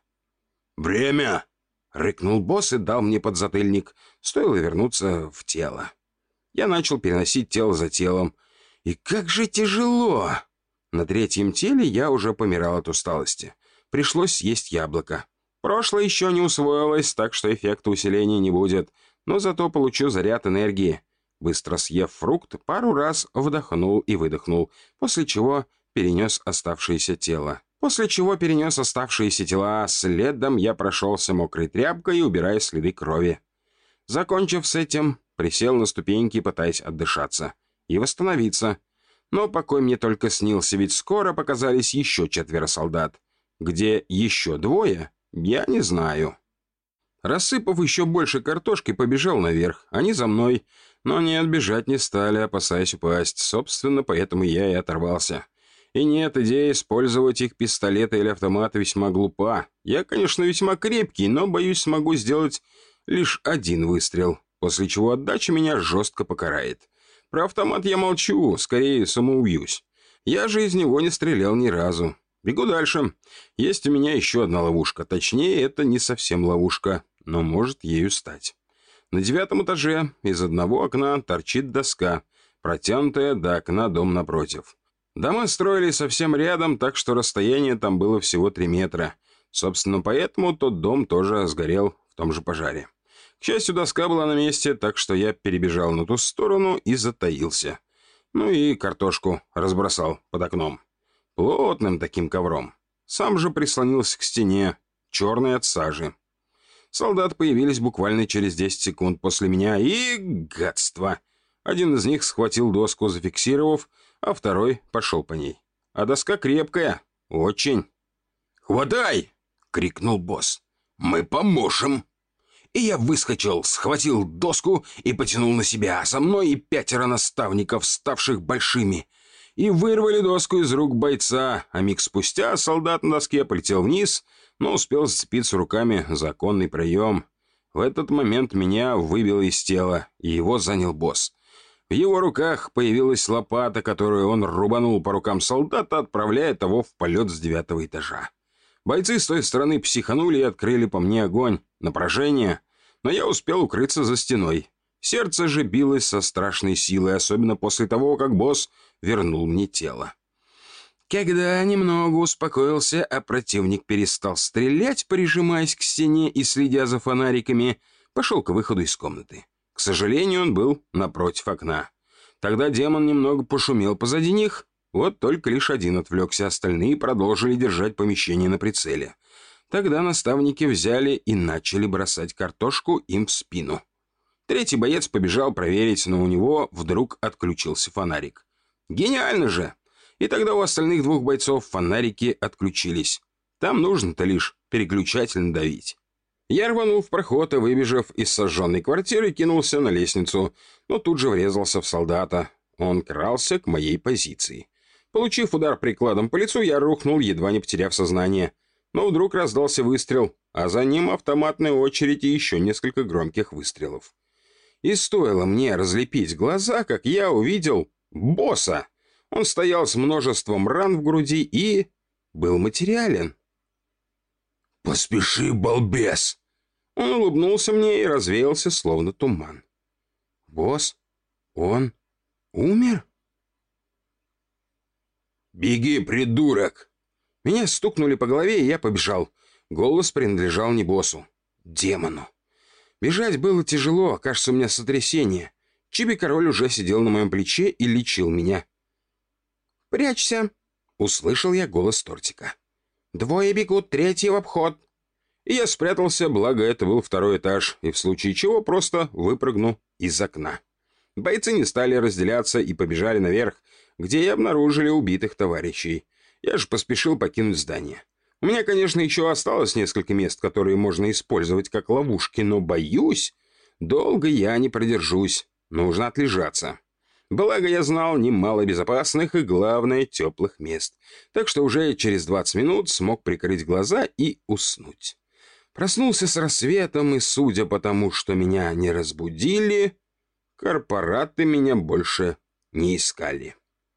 «Время!» — рыкнул босс и дал мне подзатыльник. Стоило вернуться в тело. Я начал переносить тело за телом. И как же тяжело! На третьем теле я уже помирал от усталости. Пришлось съесть яблоко. Прошлое еще не усвоилось, так что эффекта усиления не будет. Но зато получу заряд энергии. Быстро съев фрукт, пару раз вдохнул и выдохнул, после чего перенес оставшееся тело. После чего перенес оставшиеся тела, следом я прошелся мокрой тряпкой, убирая следы крови. Закончив с этим, присел на ступеньки, пытаясь отдышаться и восстановиться. Но покой мне только снился, ведь скоро показались еще четверо солдат. Где еще двое, я не знаю. Рассыпав еще больше картошки, побежал наверх. Они за мной, но нет, бежать не стали, опасаясь упасть. Собственно, поэтому я и оторвался. И нет, идея использовать их пистолеты или автоматы весьма глупа. Я, конечно, весьма крепкий, но, боюсь, смогу сделать лишь один выстрел, после чего отдача меня жестко покарает. Про автомат я молчу, скорее самоубьюсь. Я же из него не стрелял ни разу. Бегу дальше. Есть у меня еще одна ловушка. Точнее, это не совсем ловушка, но может ею стать. На девятом этаже из одного окна торчит доска, протянутая до окна дом напротив. Дома строили совсем рядом, так что расстояние там было всего три метра. Собственно, поэтому тот дом тоже сгорел в том же пожаре. К счастью, доска была на месте, так что я перебежал на ту сторону и затаился. Ну и картошку разбросал под окном. Плотным таким ковром. Сам же прислонился к стене, черной от сажи. Солдаты появились буквально через десять секунд после меня, и гадство! Один из них схватил доску, зафиксировав, а второй пошел по ней. А доска крепкая. Очень. «Хватай!» — крикнул босс. «Мы поможем!» И я выскочил, схватил доску и потянул на себя. За мной и пятеро наставников, ставших большими. И вырвали доску из рук бойца, а миг спустя солдат на доске полетел вниз, но успел зацепиться руками за оконный проем. В этот момент меня выбило из тела, и его занял босс. В его руках появилась лопата, которую он рубанул по рукам солдата, отправляя того в полет с девятого этажа. Бойцы с той стороны психанули и открыли по мне огонь на поражение, но я успел укрыться за стеной. Сердце же билось со страшной силой, особенно после того, как босс вернул мне тело. Когда немного успокоился, а противник перестал стрелять, прижимаясь к стене и следя за фонариками, пошел к выходу из комнаты. К сожалению, он был напротив окна. Тогда демон немного пошумел позади них, вот только лишь один отвлекся, остальные продолжили держать помещение на прицеле. Тогда наставники взяли и начали бросать картошку им в спину. Третий боец побежал проверить, но у него вдруг отключился фонарик. Гениально же! И тогда у остальных двух бойцов фонарики отключились. Там нужно-то лишь переключатель надавить. Я рванул в проход и, выбежав из сожженной квартиры, кинулся на лестницу, но тут же врезался в солдата. Он крался к моей позиции. Получив удар прикладом по лицу, я рухнул, едва не потеряв сознание. Но вдруг раздался выстрел, а за ним автоматная очередь и еще несколько громких выстрелов. И стоило мне разлепить глаза, как я увидел босса. Он стоял с множеством ран в груди и был материален. «Поспеши, балбес!» Он улыбнулся мне и развеялся, словно туман. «Босс? Он умер?» «Беги, придурок!» Меня стукнули по голове, и я побежал. Голос принадлежал не боссу, демону. Бежать было тяжело, кажется, у меня сотрясение. Чиби-король уже сидел на моем плече и лечил меня. «Прячься!» — услышал я голос Тортика. «Двое бегут, третий в обход!» И я спрятался, благо это был второй этаж, и в случае чего просто выпрыгну из окна. Бойцы не стали разделяться и побежали наверх, где и обнаружили убитых товарищей. Я же поспешил покинуть здание. У меня, конечно, еще осталось несколько мест, которые можно использовать как ловушки, но, боюсь, долго я не продержусь. Нужно отлежаться. Благо, я знал немало безопасных и, главное, теплых мест. Так что уже через двадцать минут смог прикрыть глаза и уснуть. Проснулся с рассветом, и, судя по тому, что меня не разбудили, корпораты меня больше не искали.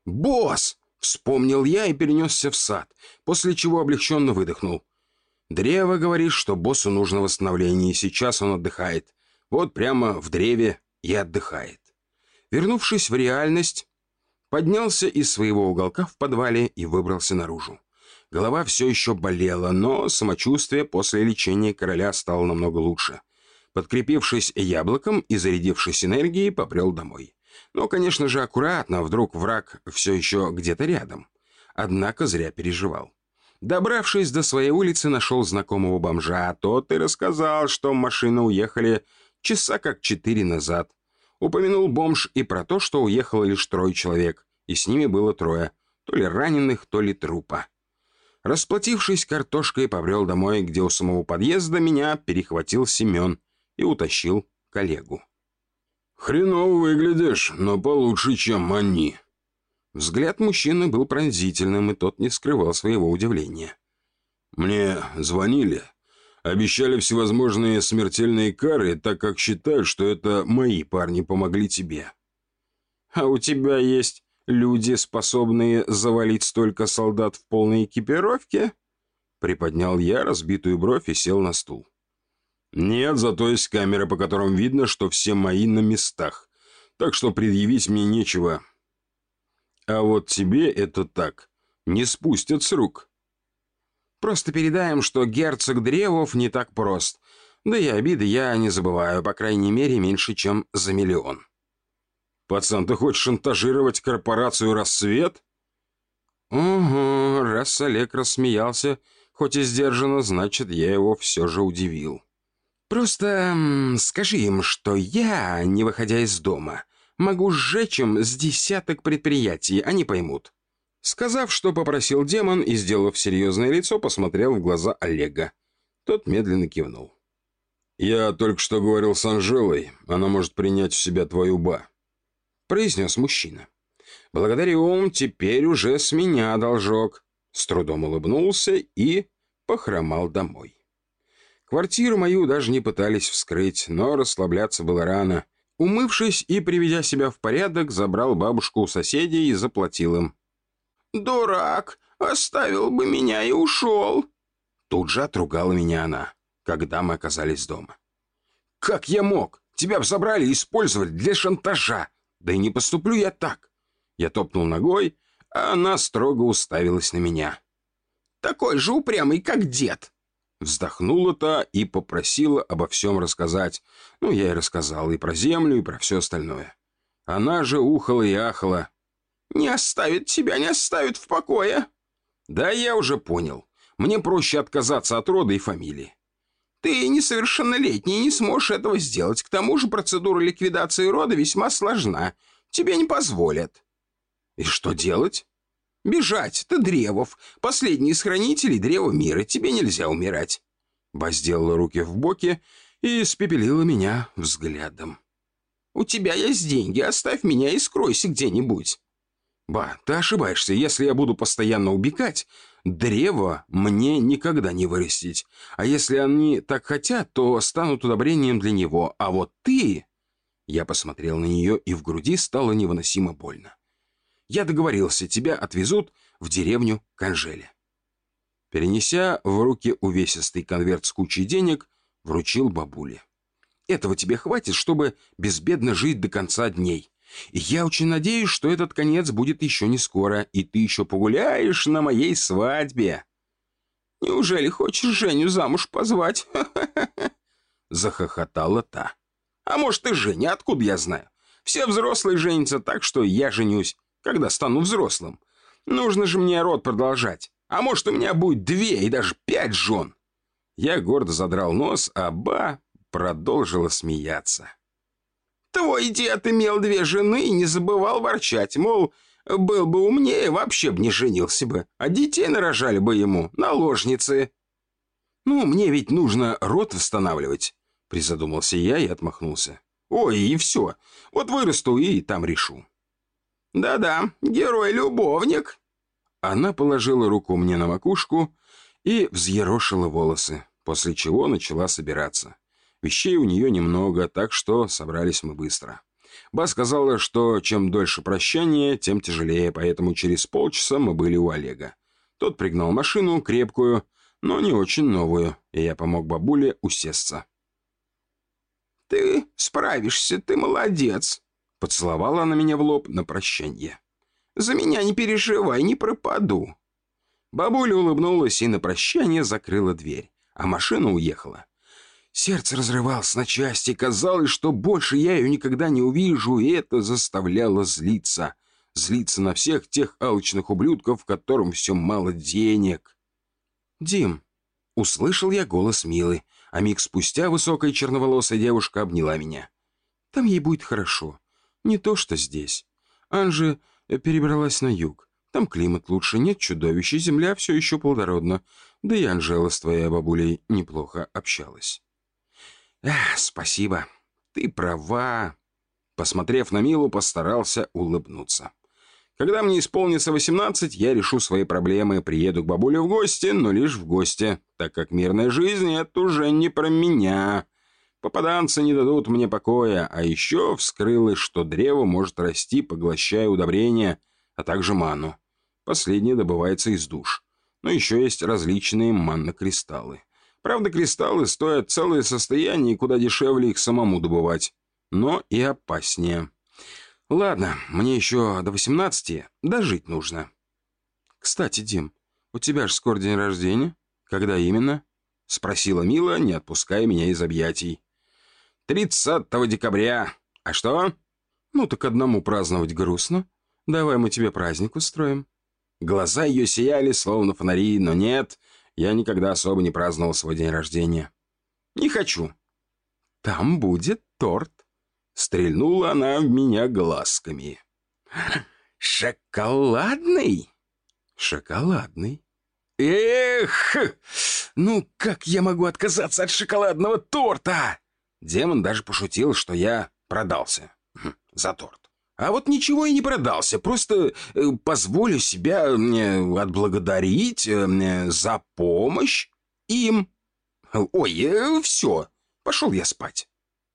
«Босс!» — вспомнил я и перенесся в сад, после чего облегченно выдохнул. Древо говорит, что боссу нужно восстановление, и сейчас он отдыхает. Вот прямо в древе и отдыхает. Вернувшись в реальность, поднялся из своего уголка в подвале и выбрался наружу. Голова все еще болела, но самочувствие после лечения короля стало намного лучше. Подкрепившись яблоком и зарядившись энергией, попрел домой. Но, конечно же, аккуратно, вдруг враг все еще где-то рядом. Однако зря переживал. Добравшись до своей улицы, нашел знакомого бомжа. Тот и рассказал, что машины уехали часа как четыре назад. Упомянул бомж и про то, что уехало лишь трое человек, и с ними было трое, то ли раненых, то ли трупа. Расплатившись картошкой, побрел домой, где у самого подъезда меня перехватил Семен и утащил коллегу. «Хреново выглядишь, но получше, чем они». Взгляд мужчины был пронзительным, и тот не скрывал своего удивления. «Мне звонили. Обещали всевозможные смертельные кары, так как считают, что это мои парни помогли тебе». «А у тебя есть люди, способные завалить столько солдат в полной экипировке?» Приподнял я разбитую бровь и сел на стул. «Нет, зато есть камеры, по которым видно, что все мои на местах. Так что предъявить мне нечего. А вот тебе это так не спустят с рук». «Просто передаем, что герцог Древов не так прост. Да и обиды я не забываю, по крайней мере, меньше, чем за миллион». «Пацан, ты хочешь шантажировать корпорацию «Рассвет»?» «Угу, раз Олег рассмеялся, хоть и сдержанно, значит, я его все же удивил. Просто м, скажи им, что я, не выходя из дома, могу сжечь им с десяток предприятий, они поймут». Сказав, что попросил демон, и сделав серьезное лицо, посмотрел в глаза Олега. Тот медленно кивнул. «Я только что говорил с Анжелой. Она может принять в себя твою ба», — произнес мужчина. «Благодарю, теперь уже с меня должок». С трудом улыбнулся и похромал домой. Квартиру мою даже не пытались вскрыть, но расслабляться было рано. Умывшись и приведя себя в порядок, забрал бабушку у соседей и заплатил им. «Дурак! Оставил бы меня и ушел!» Тут же отругала меня она, когда мы оказались дома. «Как я мог? Тебя б забрали и использовали для шантажа! Да и не поступлю я так!» Я топнул ногой, а она строго уставилась на меня. «Такой же упрямый, как дед!» Вздохнула та и попросила обо всем рассказать. Ну, я и рассказал и про землю, и про все остальное. Она же ухала и ахала. «Не оставит тебя, не оставит в покое!» «Да я уже понял. Мне проще отказаться от рода и фамилии». «Ты несовершеннолетний и не сможешь этого сделать. К тому же процедура ликвидации рода весьма сложна. Тебе не позволят». «И что делать?» «Бежать. Ты Древов. Последний из хранителей Древа Мира. Тебе нельзя умирать». Ба сделала руки в боки и испепелила меня взглядом. «У тебя есть деньги. Оставь меня и скройся где-нибудь». «Ба, ты ошибаешься. Если я буду постоянно убегать, древо мне никогда не вырастить. А если они так хотят, то станут удобрением для него. А вот ты...» Я посмотрел на нее, и в груди стало невыносимо больно. «Я договорился, тебя отвезут в деревню к Анжеле». Перенеся в руки увесистый конверт с кучей денег, вручил бабуле. «Этого тебе хватит, чтобы безбедно жить до конца дней. И я очень надеюсь, что этот конец будет еще не скоро, и ты еще погуляешь на моей свадьбе». «Неужели хочешь Женю замуж позвать?» Захохотала та. «А может, и Женя, откуда я знаю? Все взрослые женятся, так что я женюсь, когда стану взрослым. Нужно же мне род продолжать. А может, у меня будет две и даже пять жен». Я гордо задрал нос, а ба продолжила смеяться. «Твой дед имел две жены и не забывал ворчать, мол, был бы умнее, вообще бы не женился бы, а детей нарожали бы ему, наложницы». «Ну, мне ведь нужно род восстанавливать», — призадумался я и отмахнулся. «Ой, и все, вот вырасту и там решу». «Да-да, герой-любовник». Она положила руку мне на макушку и взъерошила волосы, после чего начала собираться. Вещей у нее немного, так что собрались мы быстро. Ба сказала, что чем дольше прощание, тем тяжелее, поэтому через полчаса мы были у Олега. Тот пригнал машину, крепкую, но не очень новую, и я помог бабуле усесться. «Ты справишься, ты молодец!» Поцеловала она меня в лоб на прощанье. «За меня не переживай, не пропаду!» Бабуля улыбнулась и на прощание закрыла дверь, а машина уехала. Сердце разрывалось на части, казалось, что больше я ее никогда не увижу, и это заставляло злиться. Злиться на всех тех алчных ублюдков, которым все мало денег. «Дим!» — услышал я голос Милы, а миг спустя высокая черноволосая девушка обняла меня. «Там ей будет хорошо. Не то, что здесь. Анжи перебралась на юг. Там климат лучше, нет чудовищ, и земля все еще плодородна. Да и Анжела с твоей бабулей неплохо общалась». «Эх, спасибо. Ты права». Посмотрев на Милу, постарался улыбнуться. «Когда мне исполнится восемнадцать, я решу свои проблемы, приеду к бабуле в гости, но лишь в гости, так как мирная жизнь — это уже не про меня. Попаданцы не дадут мне покоя, а еще вскрылось, что древо может расти, поглощая удобрения, а также ману. Последнее добывается из душ. Но еще есть различные маннокристаллы. Правда, кристаллы стоят целое состояние, и куда дешевле их самому добывать. Но и опаснее. Ладно, мне еще до восемнадцати дожить нужно. Кстати, Дим, у тебя же скоро день рождения. Когда именно?» — спросила Мила, не отпуская меня из объятий. «тридцатого декабря. А что?» «Ну так одному праздновать грустно. Давай мы тебе праздник устроим». Глаза ее сияли, словно фонари, но нет, я никогда особо не праздновал свой день рождения. «Не хочу». «Там будет торт». Стрельнула она в меня глазками. «Шоколадный?» «Шоколадный». «Эх! Ну как я могу отказаться от шоколадного торта?» Демон даже пошутил, что я продался за торт. А вот ничего и не продался, просто э, позволю себя э, отблагодарить э, за помощь им. Ой, э, все, пошел я спать.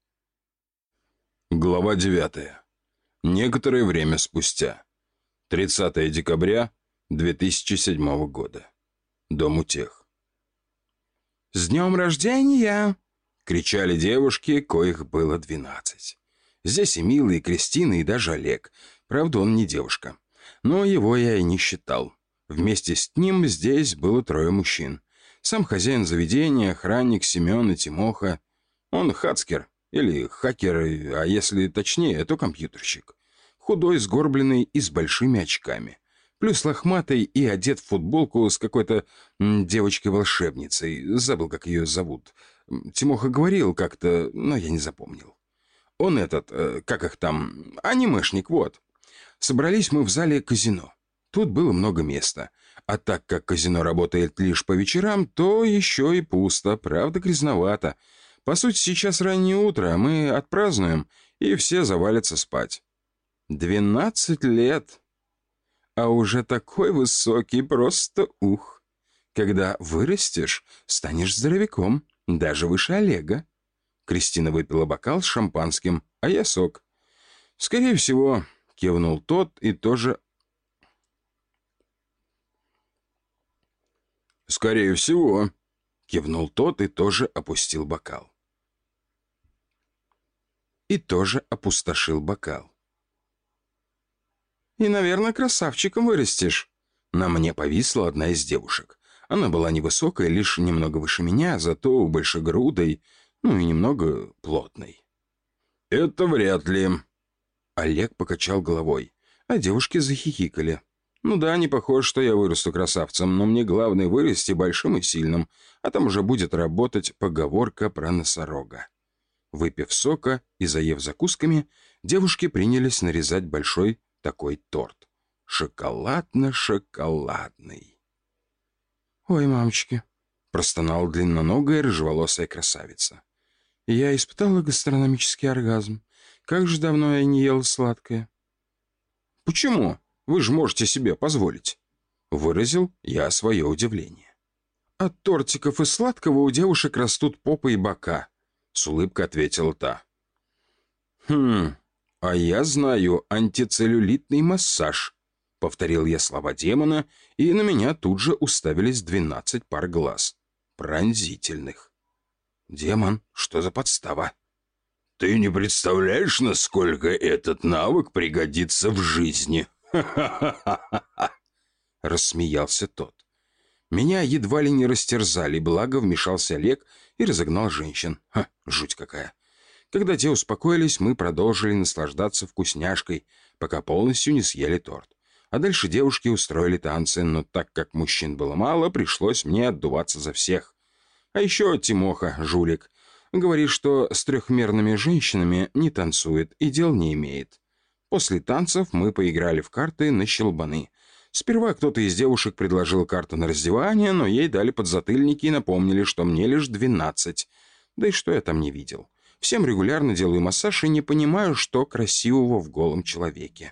Глава девятая. Некоторое время спустя. тридцатого декабря две тысячи седьмого года. Дом утех. «С днем рождения!» — кричали девушки, коих было двенадцать. Здесь и Мила, и Кристина, и даже Олег. Правда, он не девушка. Но его я и не считал. Вместе с ним здесь было трое мужчин. Сам хозяин заведения, охранник Семен и Тимоха. Он хацкер, или хакер, а если точнее, то компьютерщик. Худой, сгорбленный и с большими очками. Плюс лохматый и одет в футболку с какой-то девочкой-волшебницей. Забыл, как ее зовут. Тимоха говорил как-то, но я не запомнил. Он этот, э, как их там, анимешник, вот. Собрались мы в зале казино. Тут было много места. А так как казино работает лишь по вечерам, то еще и пусто, правда грязновато. По сути, сейчас раннее утро, мы отпразднуем, и все завалятся спать. Двенадцать лет. А уже такой высокий, просто ух. Когда вырастешь, станешь здоровяком, даже выше Олега. Кристина выпила бокал с шампанским, а я сок. «Скорее всего», — кивнул тот и тоже... «Скорее всего», — кивнул тот и тоже опустил бокал. И тоже опустошил бокал. «И, наверное, красавчиком вырастешь». На мне повисла одна из девушек. Она была невысокая, лишь немного выше меня, зато большегрудой, ну и немного плотной. «Это вряд ли». Олег покачал головой, а девушки захихикали. «Ну да, не похоже, что я вырасту красавцем, но мне главное вырасти большим и сильным, а там уже будет работать поговорка про носорога». Выпив сока и заев закусками, девушки принялись нарезать большой такой торт. Шоколадно-шоколадный. «Ой, мамочки!» — простонала длинноногая рыжеволосая красавица. Я испытала гастрономический оргазм. Как же давно я не ела сладкое. «Почему? Вы же можете себе позволить», — выразил я свое удивление. «От тортиков и сладкого у девушек растут попы и бока», — с улыбкой ответила та. «Хм, «А я знаю антицеллюлитный массаж», — повторил я слова демона, и на меня тут же уставились двенадцать пар глаз. Пронзительных. «Демон, что за подстава?» «Ты не представляешь, насколько этот навык пригодится в жизни!» «Ха-ха-ха-ха-ха!» — рассмеялся тот. Меня едва ли не растерзали, благо вмешался Олег и разогнал женщин. Ха, жуть какая. Когда те успокоились, мы продолжили наслаждаться вкусняшкой, пока полностью не съели торт. А дальше девушки устроили танцы, но так как мужчин было мало, пришлось мне отдуваться за всех. А еще Тимоха, жулик, говорит, что с трехмерными женщинами не танцует и дел не имеет. После танцев мы поиграли в карты на щелбаны. Сперва кто-то из девушек предложил карту на раздевание, но ей дали подзатыльники и напомнили, что мне лишь двенадцать. Да и что я там не видел. Всем регулярно делаю массаж и не понимаю, что красивого в голом человеке.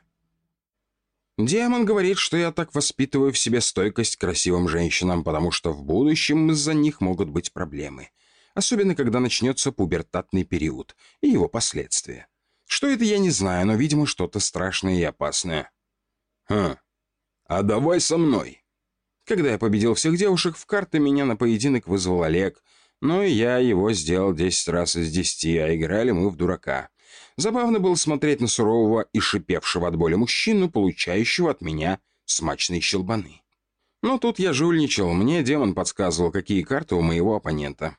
Демон говорит, что я так воспитываю в себе стойкость к красивым женщинам, потому что в будущем из-за них могут быть проблемы. Особенно, когда начнется пубертатный период и его последствия. Что это, я не знаю, но, видимо, что-то страшное и опасное. «Хм, а давай со мной!» Когда я победил всех девушек в карты, меня на поединок вызвал Олег. Но я его сделал десять раз из десяти, а играли мы в дурака. Забавно было смотреть на сурового и шипевшего от боли мужчину, получающего от меня смачные щелбаны. Но тут я жульничал, мне демон подсказывал, какие карты у моего оппонента.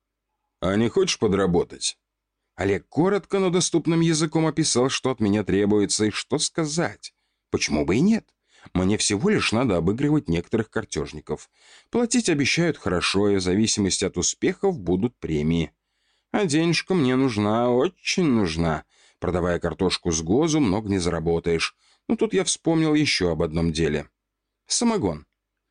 «А не хочешь подработать?» Олег коротко, но доступным языком описал, что от меня требуется и что сказать. Почему бы и нет? Мне всего лишь надо обыгрывать некоторых картежников. Платить обещают хорошо, и в зависимости от успехов будут премии. А денежка мне нужна, очень нужна. Продавая картошку с гозу, много не заработаешь. Но тут я вспомнил еще об одном деле. Самогон.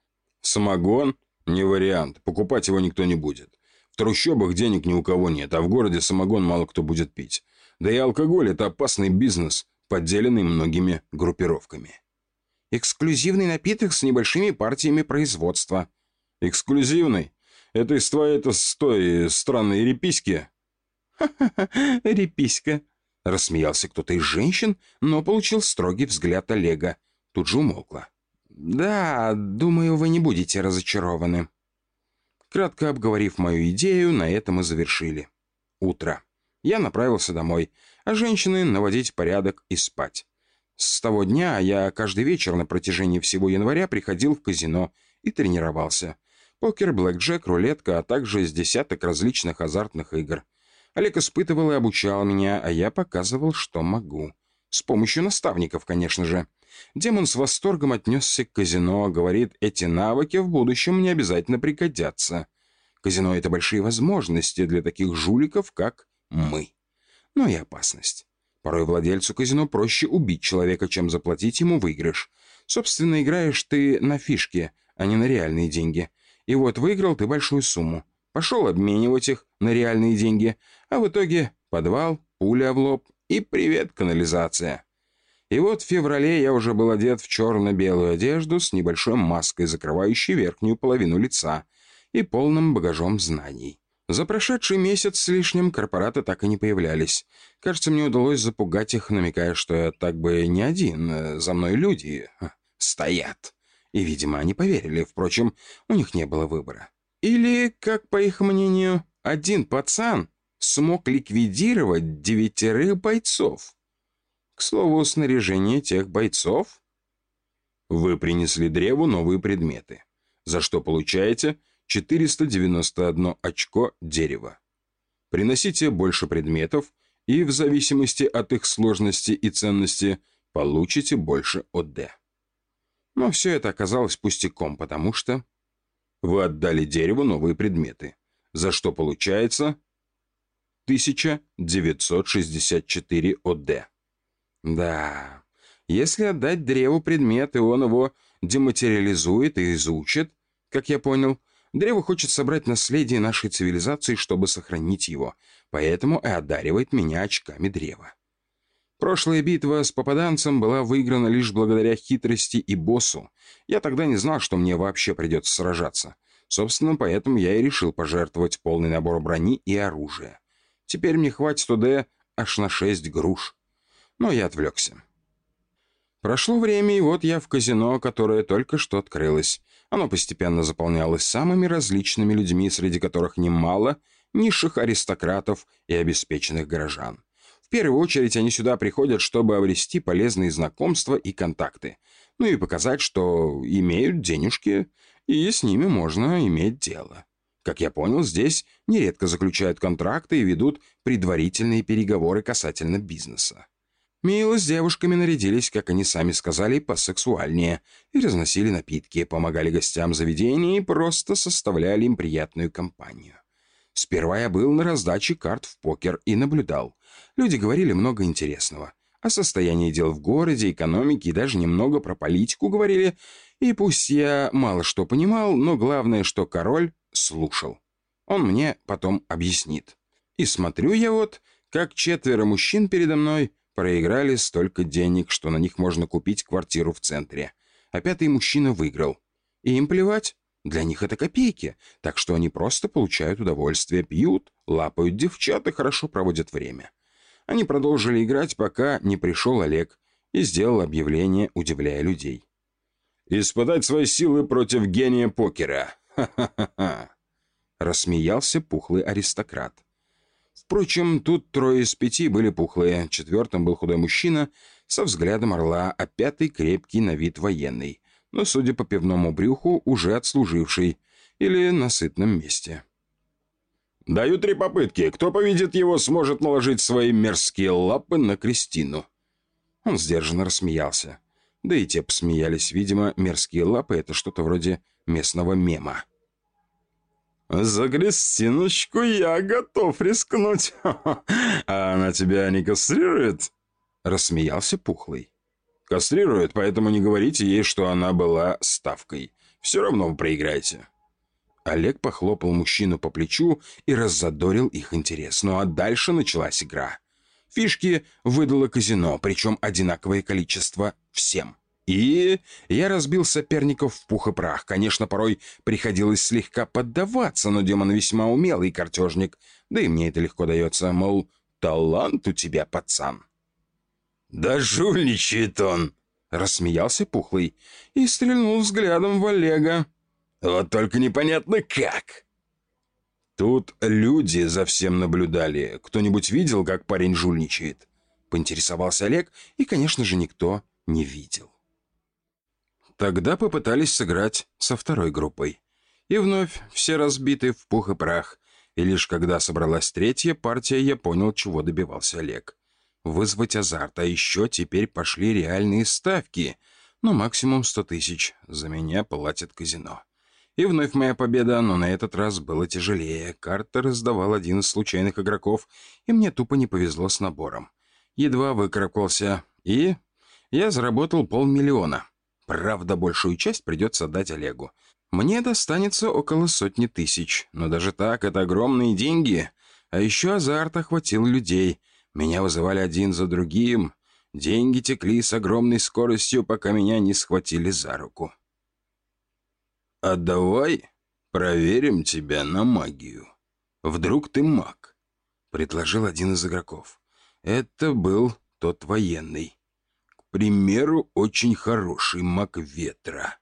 «Самогон? Не вариант. Покупать его никто не будет. В трущобах денег ни у кого нет, а в городе самогон мало кто будет пить. Да и алкоголь – это опасный бизнес, подделенный многими группировками». Эксклюзивный напиток с небольшими партиями производства. Эксклюзивный? Это из твоей-то с той странной реписьки? Ха-ха-ха, реписька. Рассмеялся кто-то из женщин, но получил строгий взгляд Олега. Тут же умолкла. Да, думаю, вы не будете разочарованы. Кратко обговорив мою идею, на этом и завершили. Утро. Я направился домой, а женщины наводить порядок и спать. С того дня я каждый вечер на протяжении всего января приходил в казино и тренировался. Покер, блэкджек, рулетка, а также с десяток различных азартных игр. Олег испытывал и обучал меня, а я показывал, что могу. С помощью наставников, конечно же. Демон с восторгом отнесся к казино, говорит, эти навыки в будущем мне обязательно пригодятся. Казино — это большие возможности для таких жуликов, как мы. Но и опасность. Порой владельцу казино проще убить человека, чем заплатить ему выигрыш. Собственно, играешь ты на фишки, а не на реальные деньги. И вот выиграл ты большую сумму. Пошел обменивать их на реальные деньги, а в итоге подвал, пуля в лоб и привет, канализация. И вот в феврале я уже был одет в черно-белую одежду с небольшой маской, закрывающей верхнюю половину лица, и полным багажом знаний. За прошедший месяц с лишним корпораты так и не появлялись. Кажется, мне удалось запугать их, намекая, что я так бы не один, за мной люди стоят. И, видимо, они поверили. Впрочем, у них не было выбора. Или, как по их мнению, один пацан смог ликвидировать девятерых бойцов. К слову, снаряжение тех бойцов. Вы принесли древу новые предметы, за что получаете четыреста девяносто одно очко дерева. Приносите больше предметов, и в зависимости от их сложности и ценности получите больше ОД. Но все это оказалось пустяком, потому что вы отдали дереву новые предметы, за что получается тысяча девятьсот шестьдесят четыре ОД. Да, если отдать древу предмет, и он его дематериализует и изучит, как я понял, древо хочет собрать наследие нашей цивилизации, чтобы сохранить его, поэтому и одаривает меня очками древа. Прошлая битва с попаданцем была выиграна лишь благодаря хитрости и боссу. Я тогда не знал, что мне вообще придется сражаться. Собственно, поэтому я и решил пожертвовать полный набор брони и оружия. Теперь мне хватит ОД аж на шесть груш. Но я отвлекся. Прошло время, и вот я в казино, которое только что открылось. Оно постепенно заполнялось самыми различными людьми, среди которых немало низших аристократов и обеспеченных горожан. В первую очередь они сюда приходят, чтобы обрести полезные знакомства и контакты. Ну и показать, что имеют денежки, и с ними можно иметь дело. Как я понял, здесь нередко заключают контракты и ведут предварительные переговоры касательно бизнеса. Мило с девушками нарядились, как они сами сказали, посексуальнее, и разносили напитки, помогали гостям заведения и просто составляли им приятную компанию. Сперва я был на раздаче карт в покер и наблюдал. Люди говорили много интересного. О состоянии дел в городе, экономике и даже немного про политику говорили. И пусть я мало что понимал, но главное, что король слушал. Он мне потом объяснит. И смотрю я вот, как четверо мужчин передо мной проиграли столько денег, что на них можно купить квартиру в центре. А пятый мужчина выиграл. И им плевать. Для них это копейки, так что они просто получают удовольствие, пьют, лапают девчат и хорошо проводят время. Они продолжили играть, пока не пришел Олег и сделал объявление, удивляя людей. «Испытать свои силы против гения покера! Ха-ха-ха-ха!» Рассмеялся пухлый аристократ. Впрочем, тут трое из пяти были пухлые, четвертым был худой мужчина со взглядом орла, а пятый крепкий на вид военный, но, судя по пивному брюху, уже отслуживший или на сытном месте. «Даю три попытки. Кто победит его, сможет наложить свои мерзкие лапы на Кристину». Он сдержанно рассмеялся. Да и те посмеялись. Видимо, мерзкие лапы — это что-то вроде местного мема. «За Кристиночку я готов рискнуть. А она тебя не кастрирует?» Рассмеялся пухлый. «Кастрирует, поэтому не говорите ей, что она была ставкой. Все равно вы проиграете». Олег похлопал мужчину по плечу и раззадорил их интерес. Ну а дальше началась игра. Фишки выдало казино, причем одинаковое количество всем. И я разбил соперников в пух и прах. Конечно, порой приходилось слегка поддаваться, но демон весьма умелый картежник. Да и мне это легко дается, мол, талант у тебя, пацан. «Да жульничает он!» — рассмеялся пухлый и стрельнул взглядом в Олега. «Вот только непонятно как!» Тут люди за всем наблюдали. Кто-нибудь видел, как парень жульничает? Поинтересовался Олег, и, конечно же, никто не видел. Тогда попытались сыграть со второй группой. И вновь все разбиты в пух и прах. И лишь когда собралась третья партия, я понял, чего добивался Олег. Вызвать азарт, а еще теперь пошли реальные ставки. Но максимум сто тысяч. За меня платит казино. И вновь моя победа, но на этот раз было тяжелее. Карты раздавал один из случайных игроков, и мне тупо не повезло с набором. Едва выкарабкался, и я заработал полмиллиона. Правда, большую часть придется отдать Олегу. Мне достанется около сотни тысяч, но даже так это огромные деньги. А еще азарт охватил людей. Меня вызывали один за другим. Деньги текли с огромной скоростью, пока меня не схватили за руку. «А давай проверим тебя на магию. Вдруг ты маг?» — предложил один из игроков. Это был тот военный. К примеру, очень хороший маг ветра.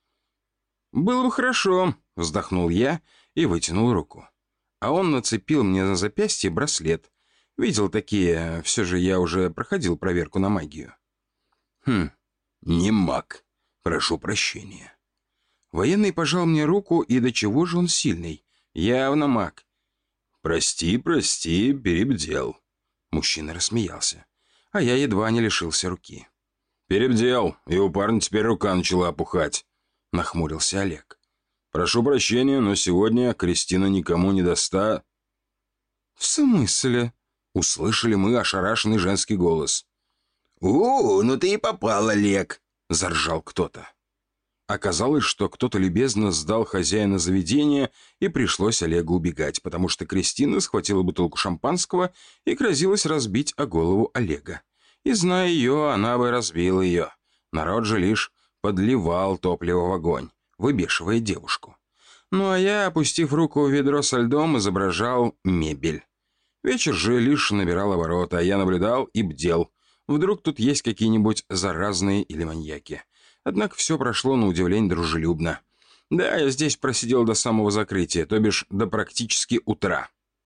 «Было бы хорошо», — вздохнул я и вытянул руку. А он нацепил мне на запястье браслет. Видел такие, все же я уже проходил проверку на магию. «Хм, не маг. Прошу прощения». Военный пожал мне руку, и до чего же он сильный? Явно маг. «Прости, прости, перебдел». Мужчина рассмеялся, а я едва не лишился руки. «Перебдел, и у парня теперь рука начала опухать», — нахмурился Олег. «Прошу прощения, но сегодня Кристина никому не доста...» «В смысле?» — услышали мы ошарашенный женский голос. «О, ну ты и попал, Олег!» — заржал кто-то. Оказалось, что кто-то любезно сдал хозяина заведения, и пришлось Олегу убегать, потому что Кристина схватила бутылку шампанского и грозилась разбить о голову Олега. И, зная ее, она бы разбила ее. Народ же лишь подливал топливо в огонь, выбешивая девушку. Ну а я, опустив руку в ведро со льдом, изображал мебель. Вечер же лишь набирал обороты, а я наблюдал и бдел. Вдруг тут есть какие-нибудь заразные или маньяки. Однако все прошло на удивление дружелюбно. Да, я здесь просидел до самого закрытия, то бишь до практически утра.